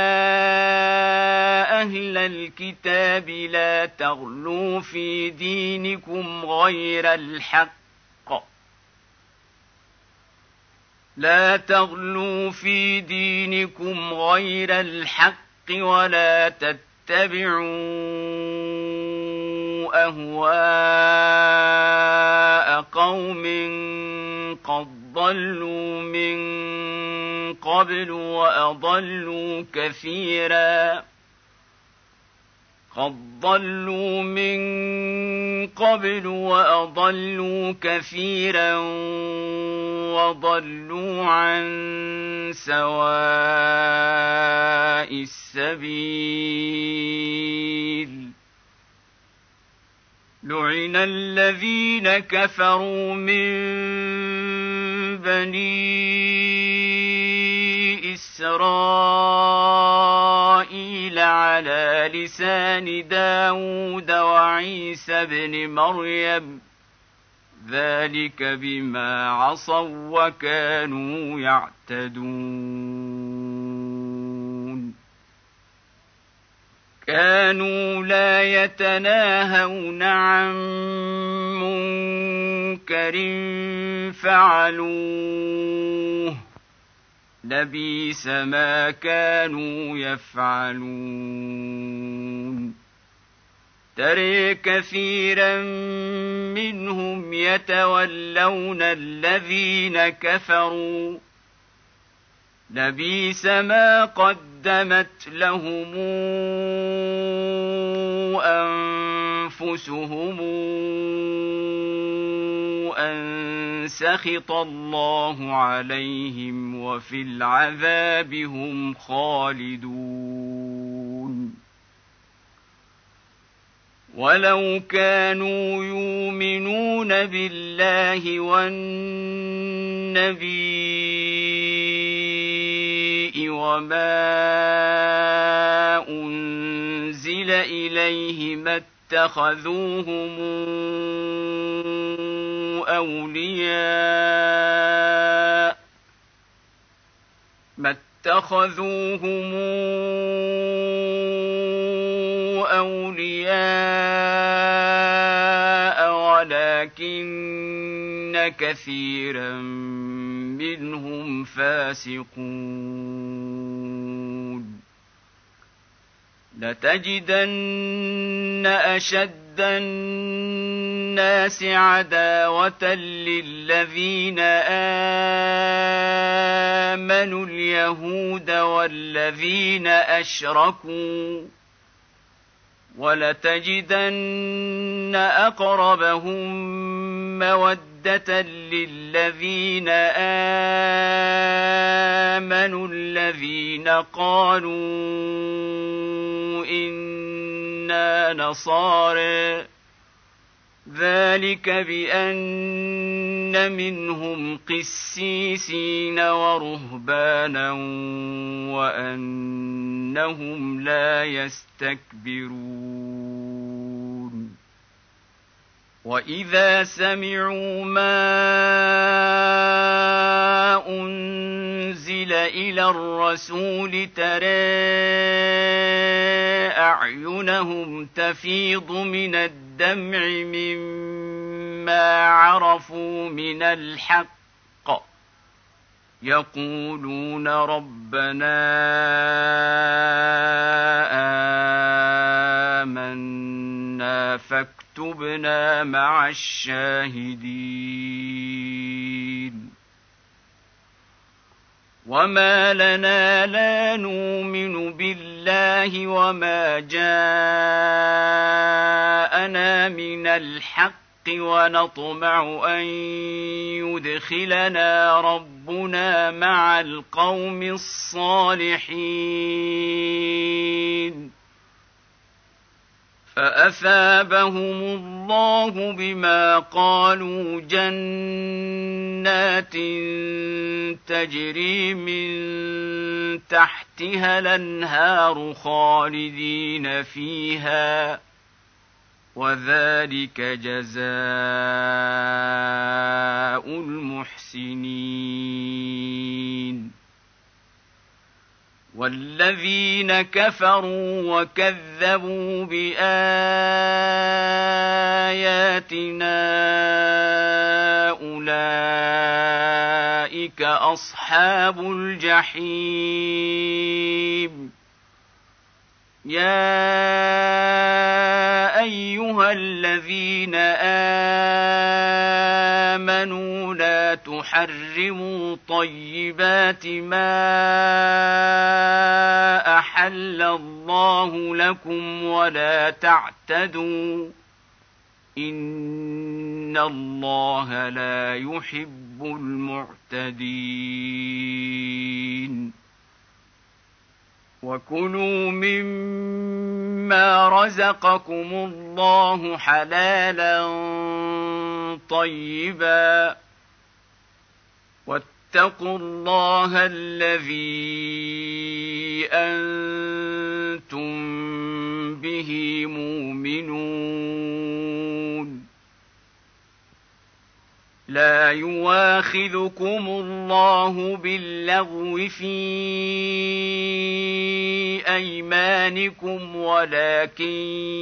أهل الكتاب لا تغلوا في دينكم غير الحق لا تغلوا في دينكم غير الحق ولا تتبعوا أهواء قوم قد ضلوا من قبل وأضلوا كثيرا قد ضلوا من قبل وأضلوا كثيرا وضلوا عن سواء السبيل لعن الذين كفروا من بني إسرائيل على لسان داود وعيسى بن مريم ذلك بما عصوا وكانوا يعتدون كانوا لا يتناهون عن منكر فعلوه لبئس ما كانوا يفعلون ترى كثيرا منهم يتولون الذين كفروا لبئس ما قدمت لهم أنفسهم أن سخط الله عليهم وفي العذاب هم خالدون ولو كانوا يؤمنون بالله والنبي وما أنزل إليه ما اتخذوهم أولياء ما اتخذوهم أولياء ولكن كثيرا منهم فاسقون لتجدن أشد الناس عداوة للذين آمنوا اليهود والذين أشركوا ولتجدن أقربهم مودة للذين آمنوا الذين قالوا إنا نصارى ذلك بأن منهم قسيسين ورهبانا وأنهم لا يستكبرون وإذا سمعوا ما أنزل إلى الرسول ترى أعينهم تفيض من الدمع مما عرفوا من الحق يقولون ربنا آمنا فاكتبنا مع الشاهدين وما لنا لا نؤمن بالله وما جاءنا من الحق ونطمع أن يدخلنا ربنا مع القوم الصالحين فأثابهم الله بما قالوا جنات تجري من تحتها الأنهار خالدين فيها وذلك جزاء المحسنين والذين كفروا وكذبوا بآياتنا أولئك أصحاب الجحيم يا أيها الذين آمنوا لا تحرموا طيبات ما أحل الله لكم ولا تعتدوا إن الله لا يحب المعتدين وكلوا مما رزقكم الله حلالا طيبا واتقوا الله الذي أنتم به مؤمنون لا يواخذكم الله باللغو في أيمانكم ولكن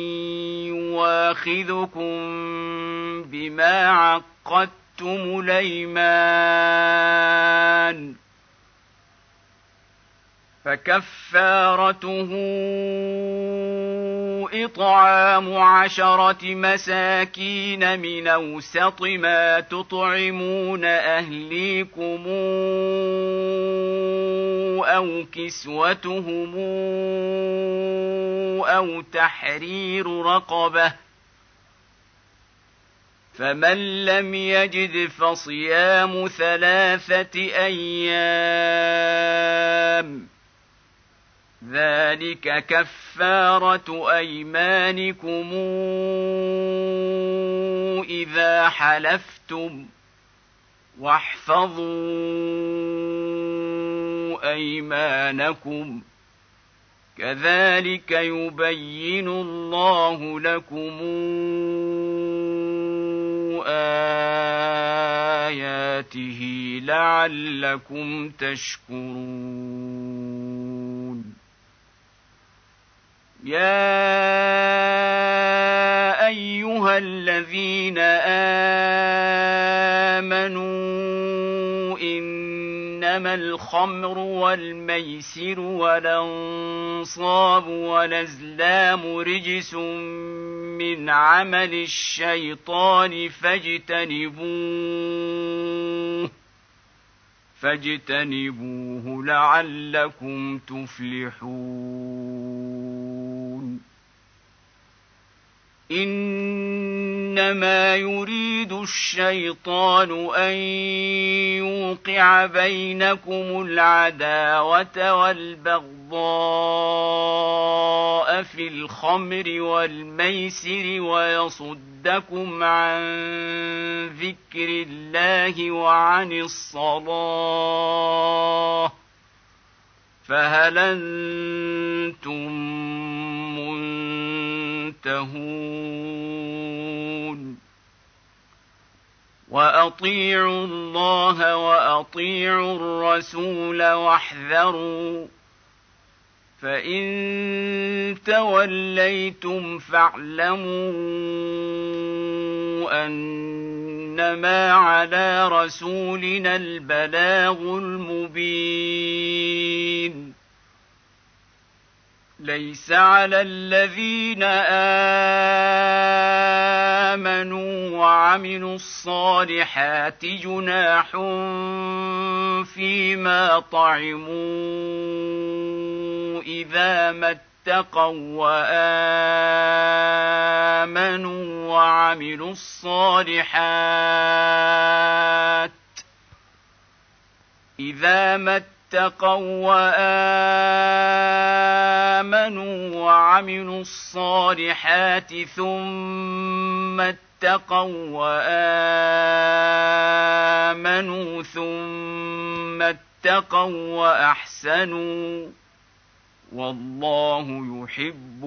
يواخذكم بما عقدتم الأيمان فكفارته إطعام عشرة مساكين من أوسط ما تطعمون أهليكم أو كسوتهم أو تحرير رقبة فمن لم يجد فصيام ثلاثة أيام ذلك كفارة أيمانكم إذا حلفتم واحفظوا أيمانكم كذلك يبين الله لكم آياته لعلكم تشكرون يا أيها الذين آمنوا إنما الخمر والميسر والأنصاب والأزلام رجس من عمل الشيطان فاجتنبوه فاجتنبوه لعلكم تفلحون إنما يريد الشيطان أن يوقع بينكم العداوة والبغضاء في الخمر والميسر ويصدكم عن ذكر الله وعن الصلاة فهل أنتم منتهون وأطيعوا الله وأطيعوا الرسول واحذروا فإن توليتم فاعلموا أنما على رسولنا البلاغ المبين ليس على الذين آمنوا وعملوا وعملوا الصالحات جناح فيما طعموا إذا ما اتقوا وآمنوا وعملوا الصالحات إذا ما اتقوا وآمنوا وعملوا الصالحات ثم اتقوا وآمنوا ثم اتقوا وأحسنوا والله يحب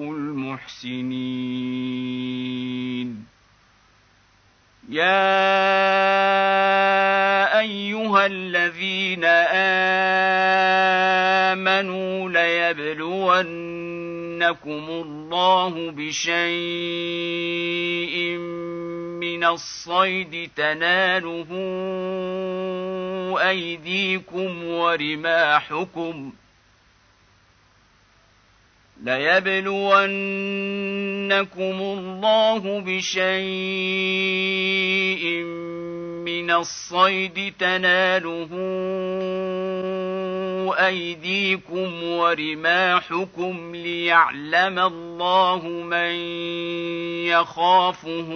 المحسنين. يا أيها الذين آمنوا ليبلونكم الله بشيء من الصيد تناله أيديكم ورماحكم ليبلونكم الله بشيء من الصيد تناله أيديكم ورماحكم ليعلم الله من يخافه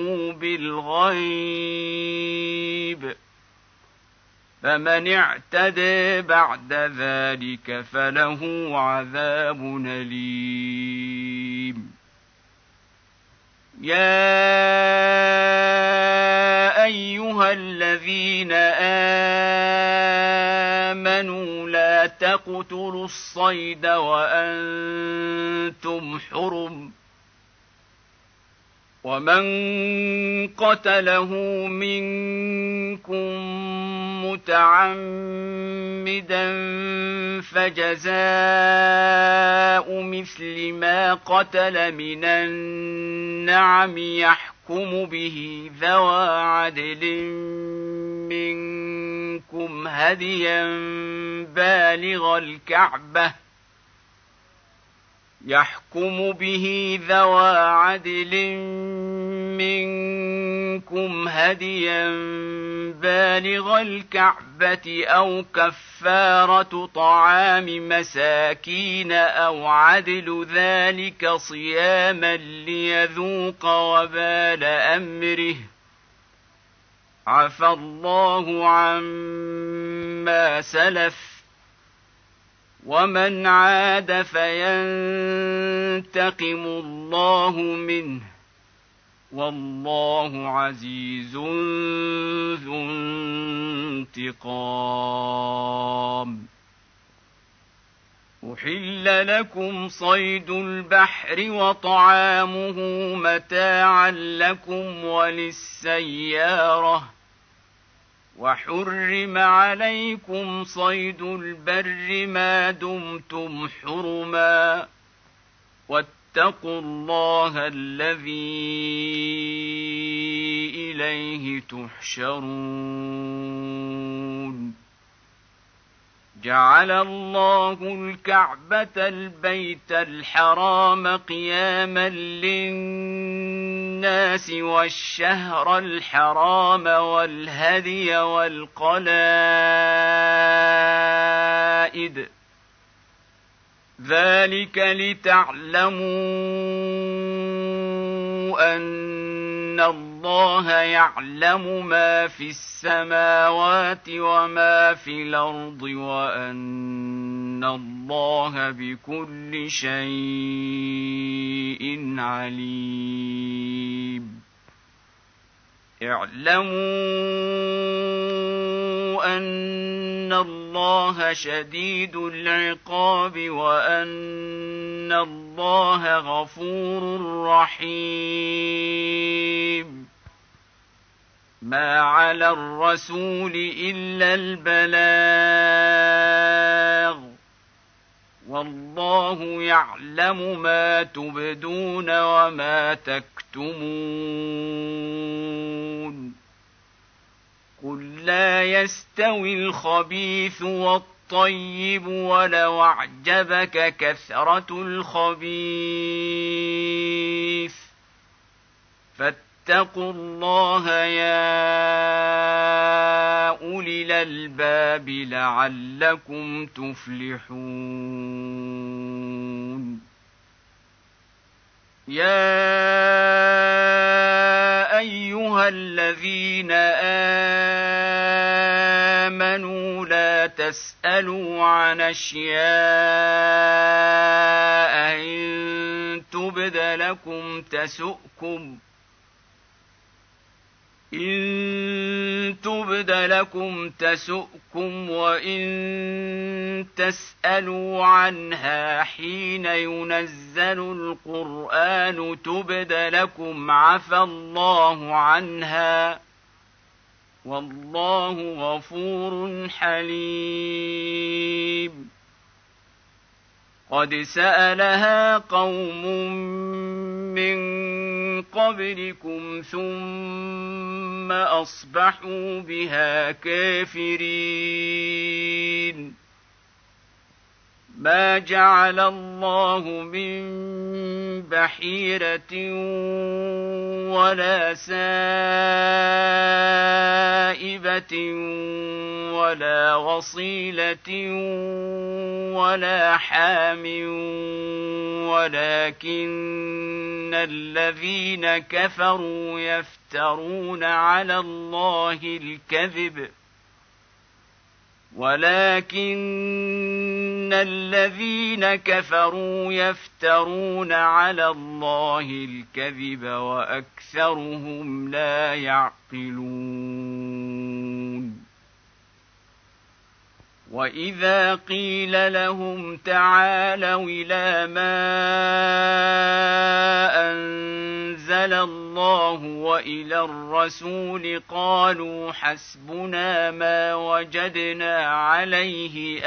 بالغيب فمن اعتدى بعد ذلك فله عذاب أليم. يا أيها الذين آمنوا لا تقتلوا الصيد وأنتم حرم ومن قتله منكم متعمدا فجزاء مثل ما قتل من النعم يحكم به ذوى عدل منكم هديا بالغ الكعبة يحكم به ذوى عدل منكم هديا بالغ الكعبة أو كفارة طعام مساكين أو عدل ذلك صياما ليذوق وبال أمره عفى الله عما سلف ومن عاد فينتقم الله منه والله عزيز ذو انتقام. أحل لكم صيد البحر وطعامه متاعا لكم وللسيارة وحرم عليكم صيد البر ما دمتم حرما واتقوا الله الذي إليه تحشرون. جعل الله الكعبة البيت الحرام قياما للناس والشهر الحرام والهدي والقلائد ذلك لتعلموا أن الله يعلم ما في السماوات وما في الأرض وأن الله بكل شيء عليم. اعلموا أن الله شديد العقاب وأن الله غفور رحيم. ما على الرسول إلا البلاغ والله يعلم ما تبدون وما تكتمون. قل لا يستوي الخبيث والطيب ولو أعجبك كثرة الخبيث فاتقوا الله يا أولي الألباب لعلكم تفلحون. يا أيها الذين آمنوا لا تسألوا عن أشياء إن تبد لكم تسؤكم إن تبد لكم تسؤكم وإن تسألوا عنها حين ينزل القرآن تبد لكم عفى الله عنها والله غفور حليم. قد سألها قوم من قبلكم ثم أصبحوا بها كافرين. ما جعل الله من بحيرة ولا سائبة ولا وصيلة ولا حام ولكن الذين كفروا يفترون على الله الكذب ولكن الذين كفروا يفترون على الله الكذب وأكثرهم لا يعقلون. وإذا قيل لهم تعالوا إلى ما أنزل الله وإلى الرسول قالوا حسبنا ما وجدنا عليه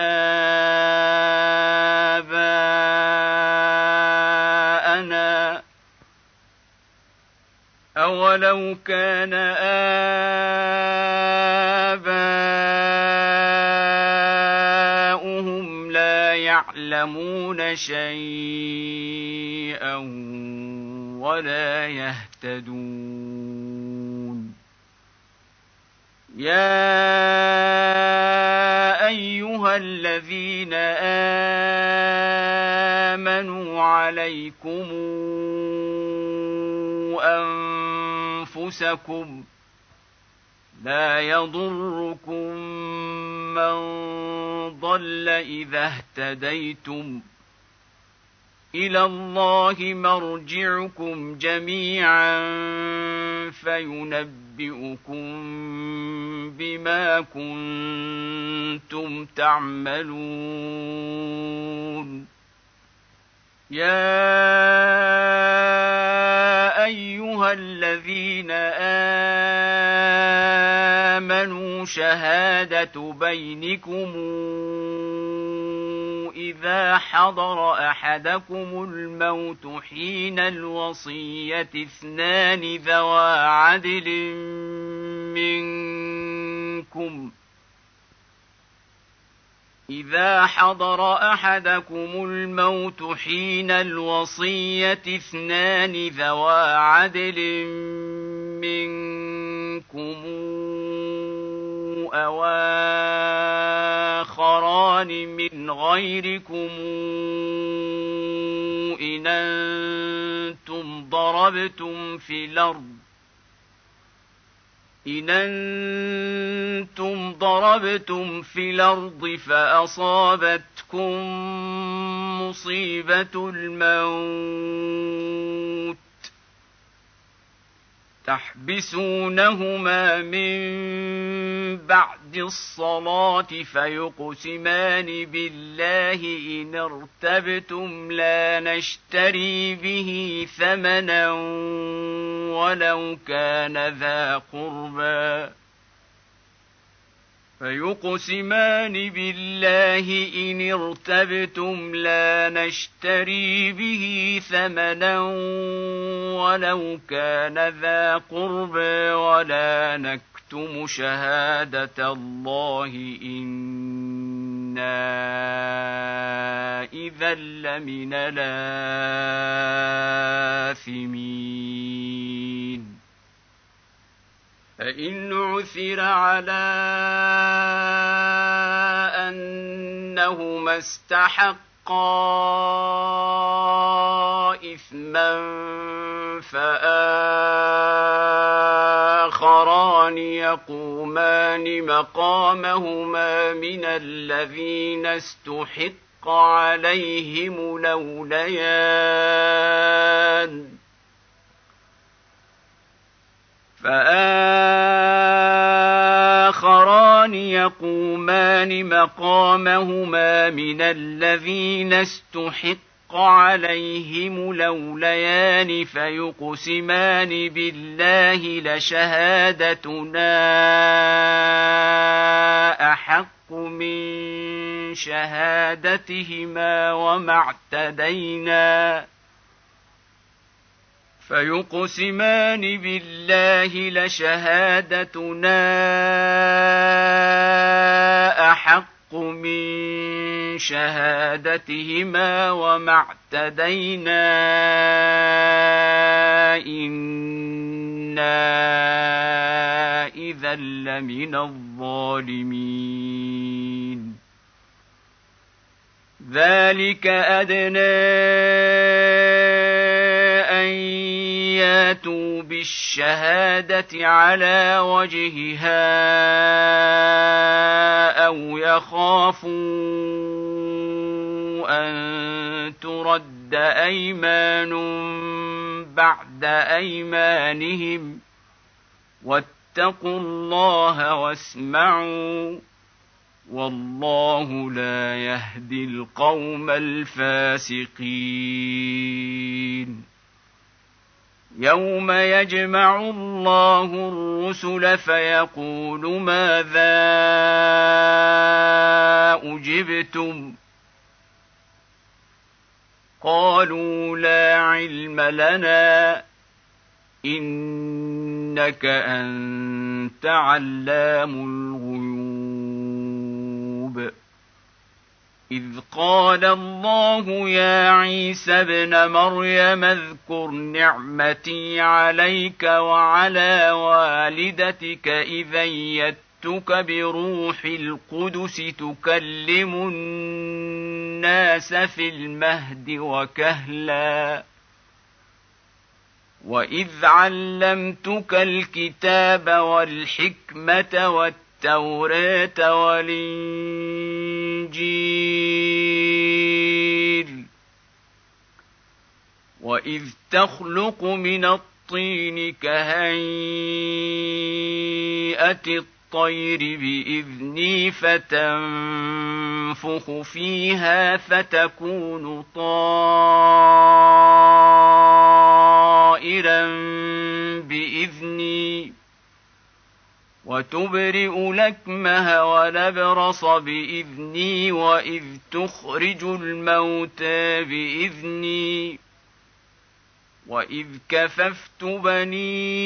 آباءنا أولو كان آباؤهم لا يعلمون شيئا ولا يهتدون. يا أيها الذين آمنوا عليكم أنفسكم لا يضركم من ضل إذا اهتديتم إلى الله مرجعكم جميعا فينبئكم بما كنتم تعملون. يا أيها الذين آمنوا شهادة بينكم إذا حضر أحدكم الموت حين الوصية اثنان ذوى عدل منكم إذا حضر أحدكم الموت حين الوصية اثنان ذوى عدل منكم أو آخران من غيركم إن أنتم ضربتم في الأرض إن أنتم ضربتم في الأرض فأصابتكم مصيبة الموت تحبسونهما من بعد الصلاة فيقسمان بالله إن ارتبتم لا نشتري به ثمنا ولو كان ذا قربى فيقسمان بالله إن ارتبتم لا نشتري به ثمنا ولو كان ذا قربى ولا نكتم شهادة الله إنا إذا لمن الآثمين. فإن عثر على أنهما استحقا إثما فآخران يقومان مقامهما من الذين استحق عليهم الأوليان فآخران يقومان مقامهما من الذين استحق عليهم الأوليان فيقسمان بالله لشهادتنا أحق من شهادتهما وما اعتدينا فيقسمان بالله لشهادتنا أحق من شهادتهما وما اعتدينا إنا إذا لمن الظالمين ذلك أدنى أن ياتوا بالشهادة على وجهها أو يخافوا أن ترد أيمان بعد أيمانهم واتقوا الله واسمعوا والله لا يهدي القوم الفاسقين يوم يجمع الله الرسل فيقول ماذا أجبتم قالوا لا علم لنا إنك أنت علام الغيوب إذ قال الله يا عيسى ابن مريم اذكر نعمتي عليك وعلى والدتك إذ أيدتك بروح القدس تكلم الناس في المهد وكهلا وإذ علمتك الكتاب والحكمة والتوراة والإنجيل وإذ تخلق من الطين كهيئة الطير بإذني فتنفخ فيها فتكون طائرا بإذني وتبرئ الأكمه والأبرص بإذني وإذ تخرج الموتى بإذني وإذ كففت بني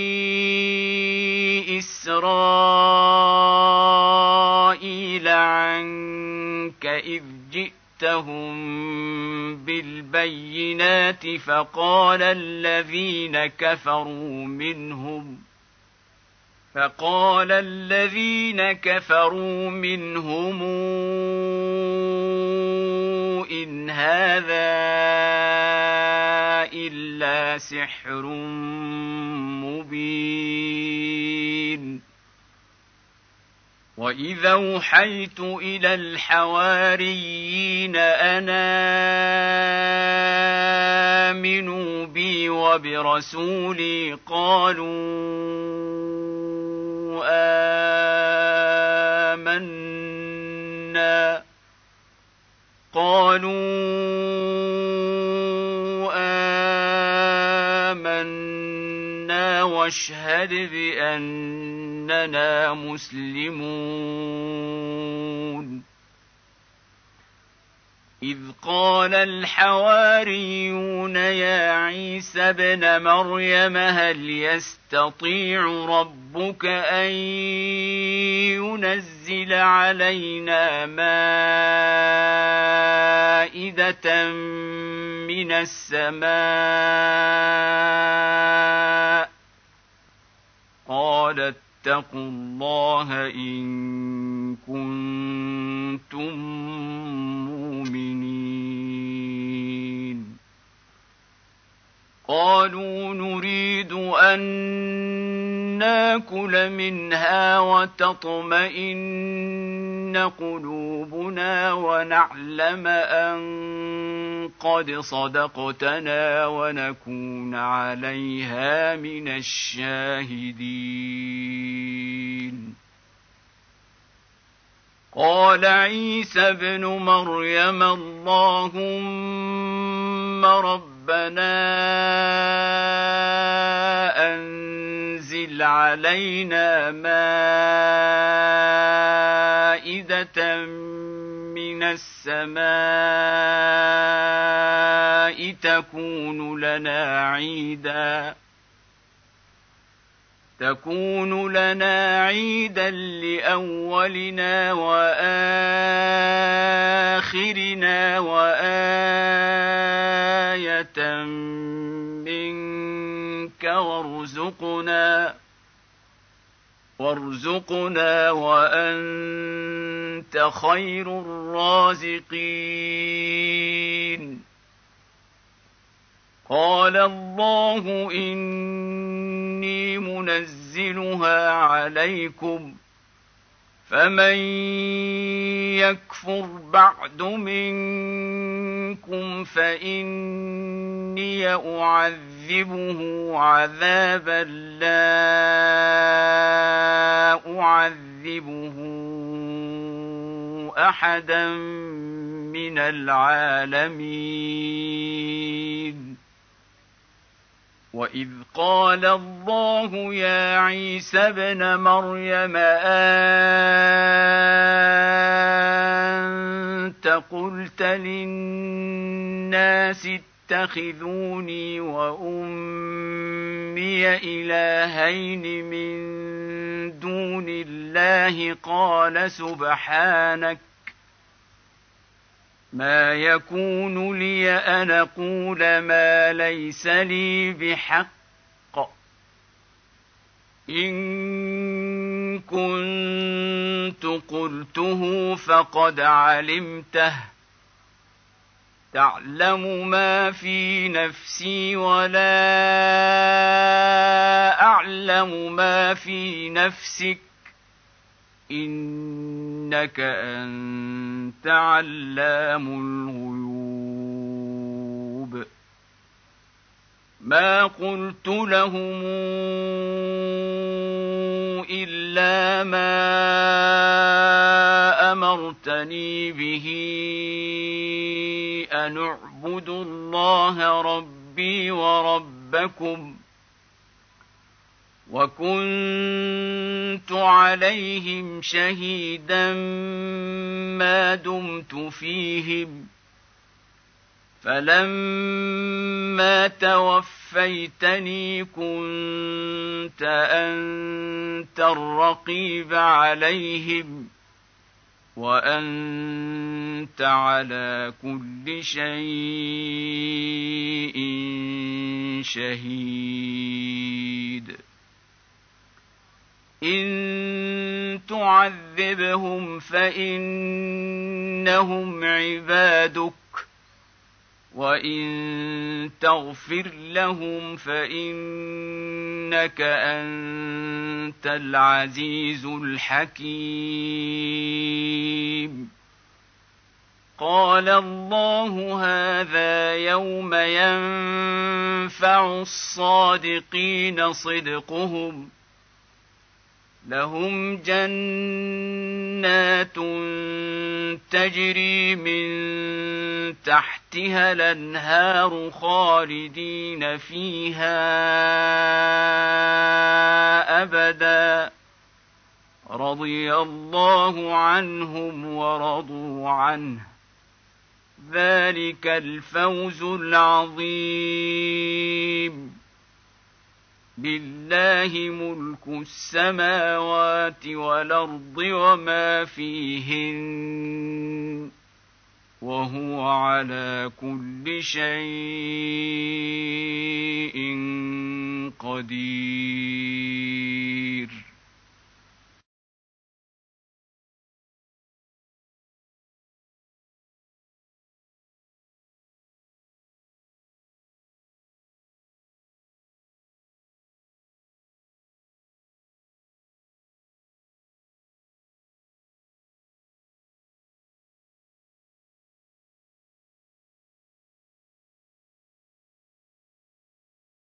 إسرائيل عنك إذ جئتهم بالبينات فقال الذين كفروا منهم فقال الذين كفروا منهم إن هذا إلا سحر مبين وإذا أوحيت إلى الحواريين أن آمنوا بي وبرسولي قالوا آمنا قالوا آمنا واشهد بأننا مسلمون إذ قال الحواريون يا عيسى ابن مريم هل يستطيع ربك أن ينزل علينا مائدة من السماء قال قال اتقوا الله إن كنتم مؤمنين. قالوا نريد أن ناكل منها وتطمئن قلوبنا ونعلم أن قد صدقتنا ونكون عليها من الشاهدين. قال عيسى ابن مريم اللهم ربنا أنزل علينا مائدة من السماء تكون لنا عيدا تكون لنا عيدا لأولنا وآخرنا وآية منك وارزقنا وارزقنا وأنت خير الرازقين. قال الله إني منزلها عليكم فمن يكفر بعد منكم فإني أعذبه عذابا لا أعذبه أحدا من العالمين. وإذ قال الله يا عيسى ابن مريم أنت قلت للناس اتخذوني وأمي إلهين من دون الله قال سبحانك ما يكون لي أن أقول ما ليس لي بحق إن كنت قلته فقد علمته تعلم ما في نفسي ولا أعلم ما في نفسك إنك أنت علام الغيوب. ما قلت لهم إلا ما أمرتني به أن اعبدوا الله ربي وربكم وكنت عليهم شهيدا ما دمت فيهم فلما توفيتني كنت أنت الرقيب عليهم وأنت على كل شيء شهيد. إن تعذبهم فإنهم عبادك وإن تغفر لهم فإنك أنت العزيز الحكيم. قال الله هذا يوم ينفع الصادقين صدقهم لهم جنات تجري من تحتها الأنهار خالدين فيها أبدا رضي الله عنهم ورضوا عنه ذلك الفوز العظيم. لله ملك السماوات والأرض وما فيهن وهو على كل شيء قدير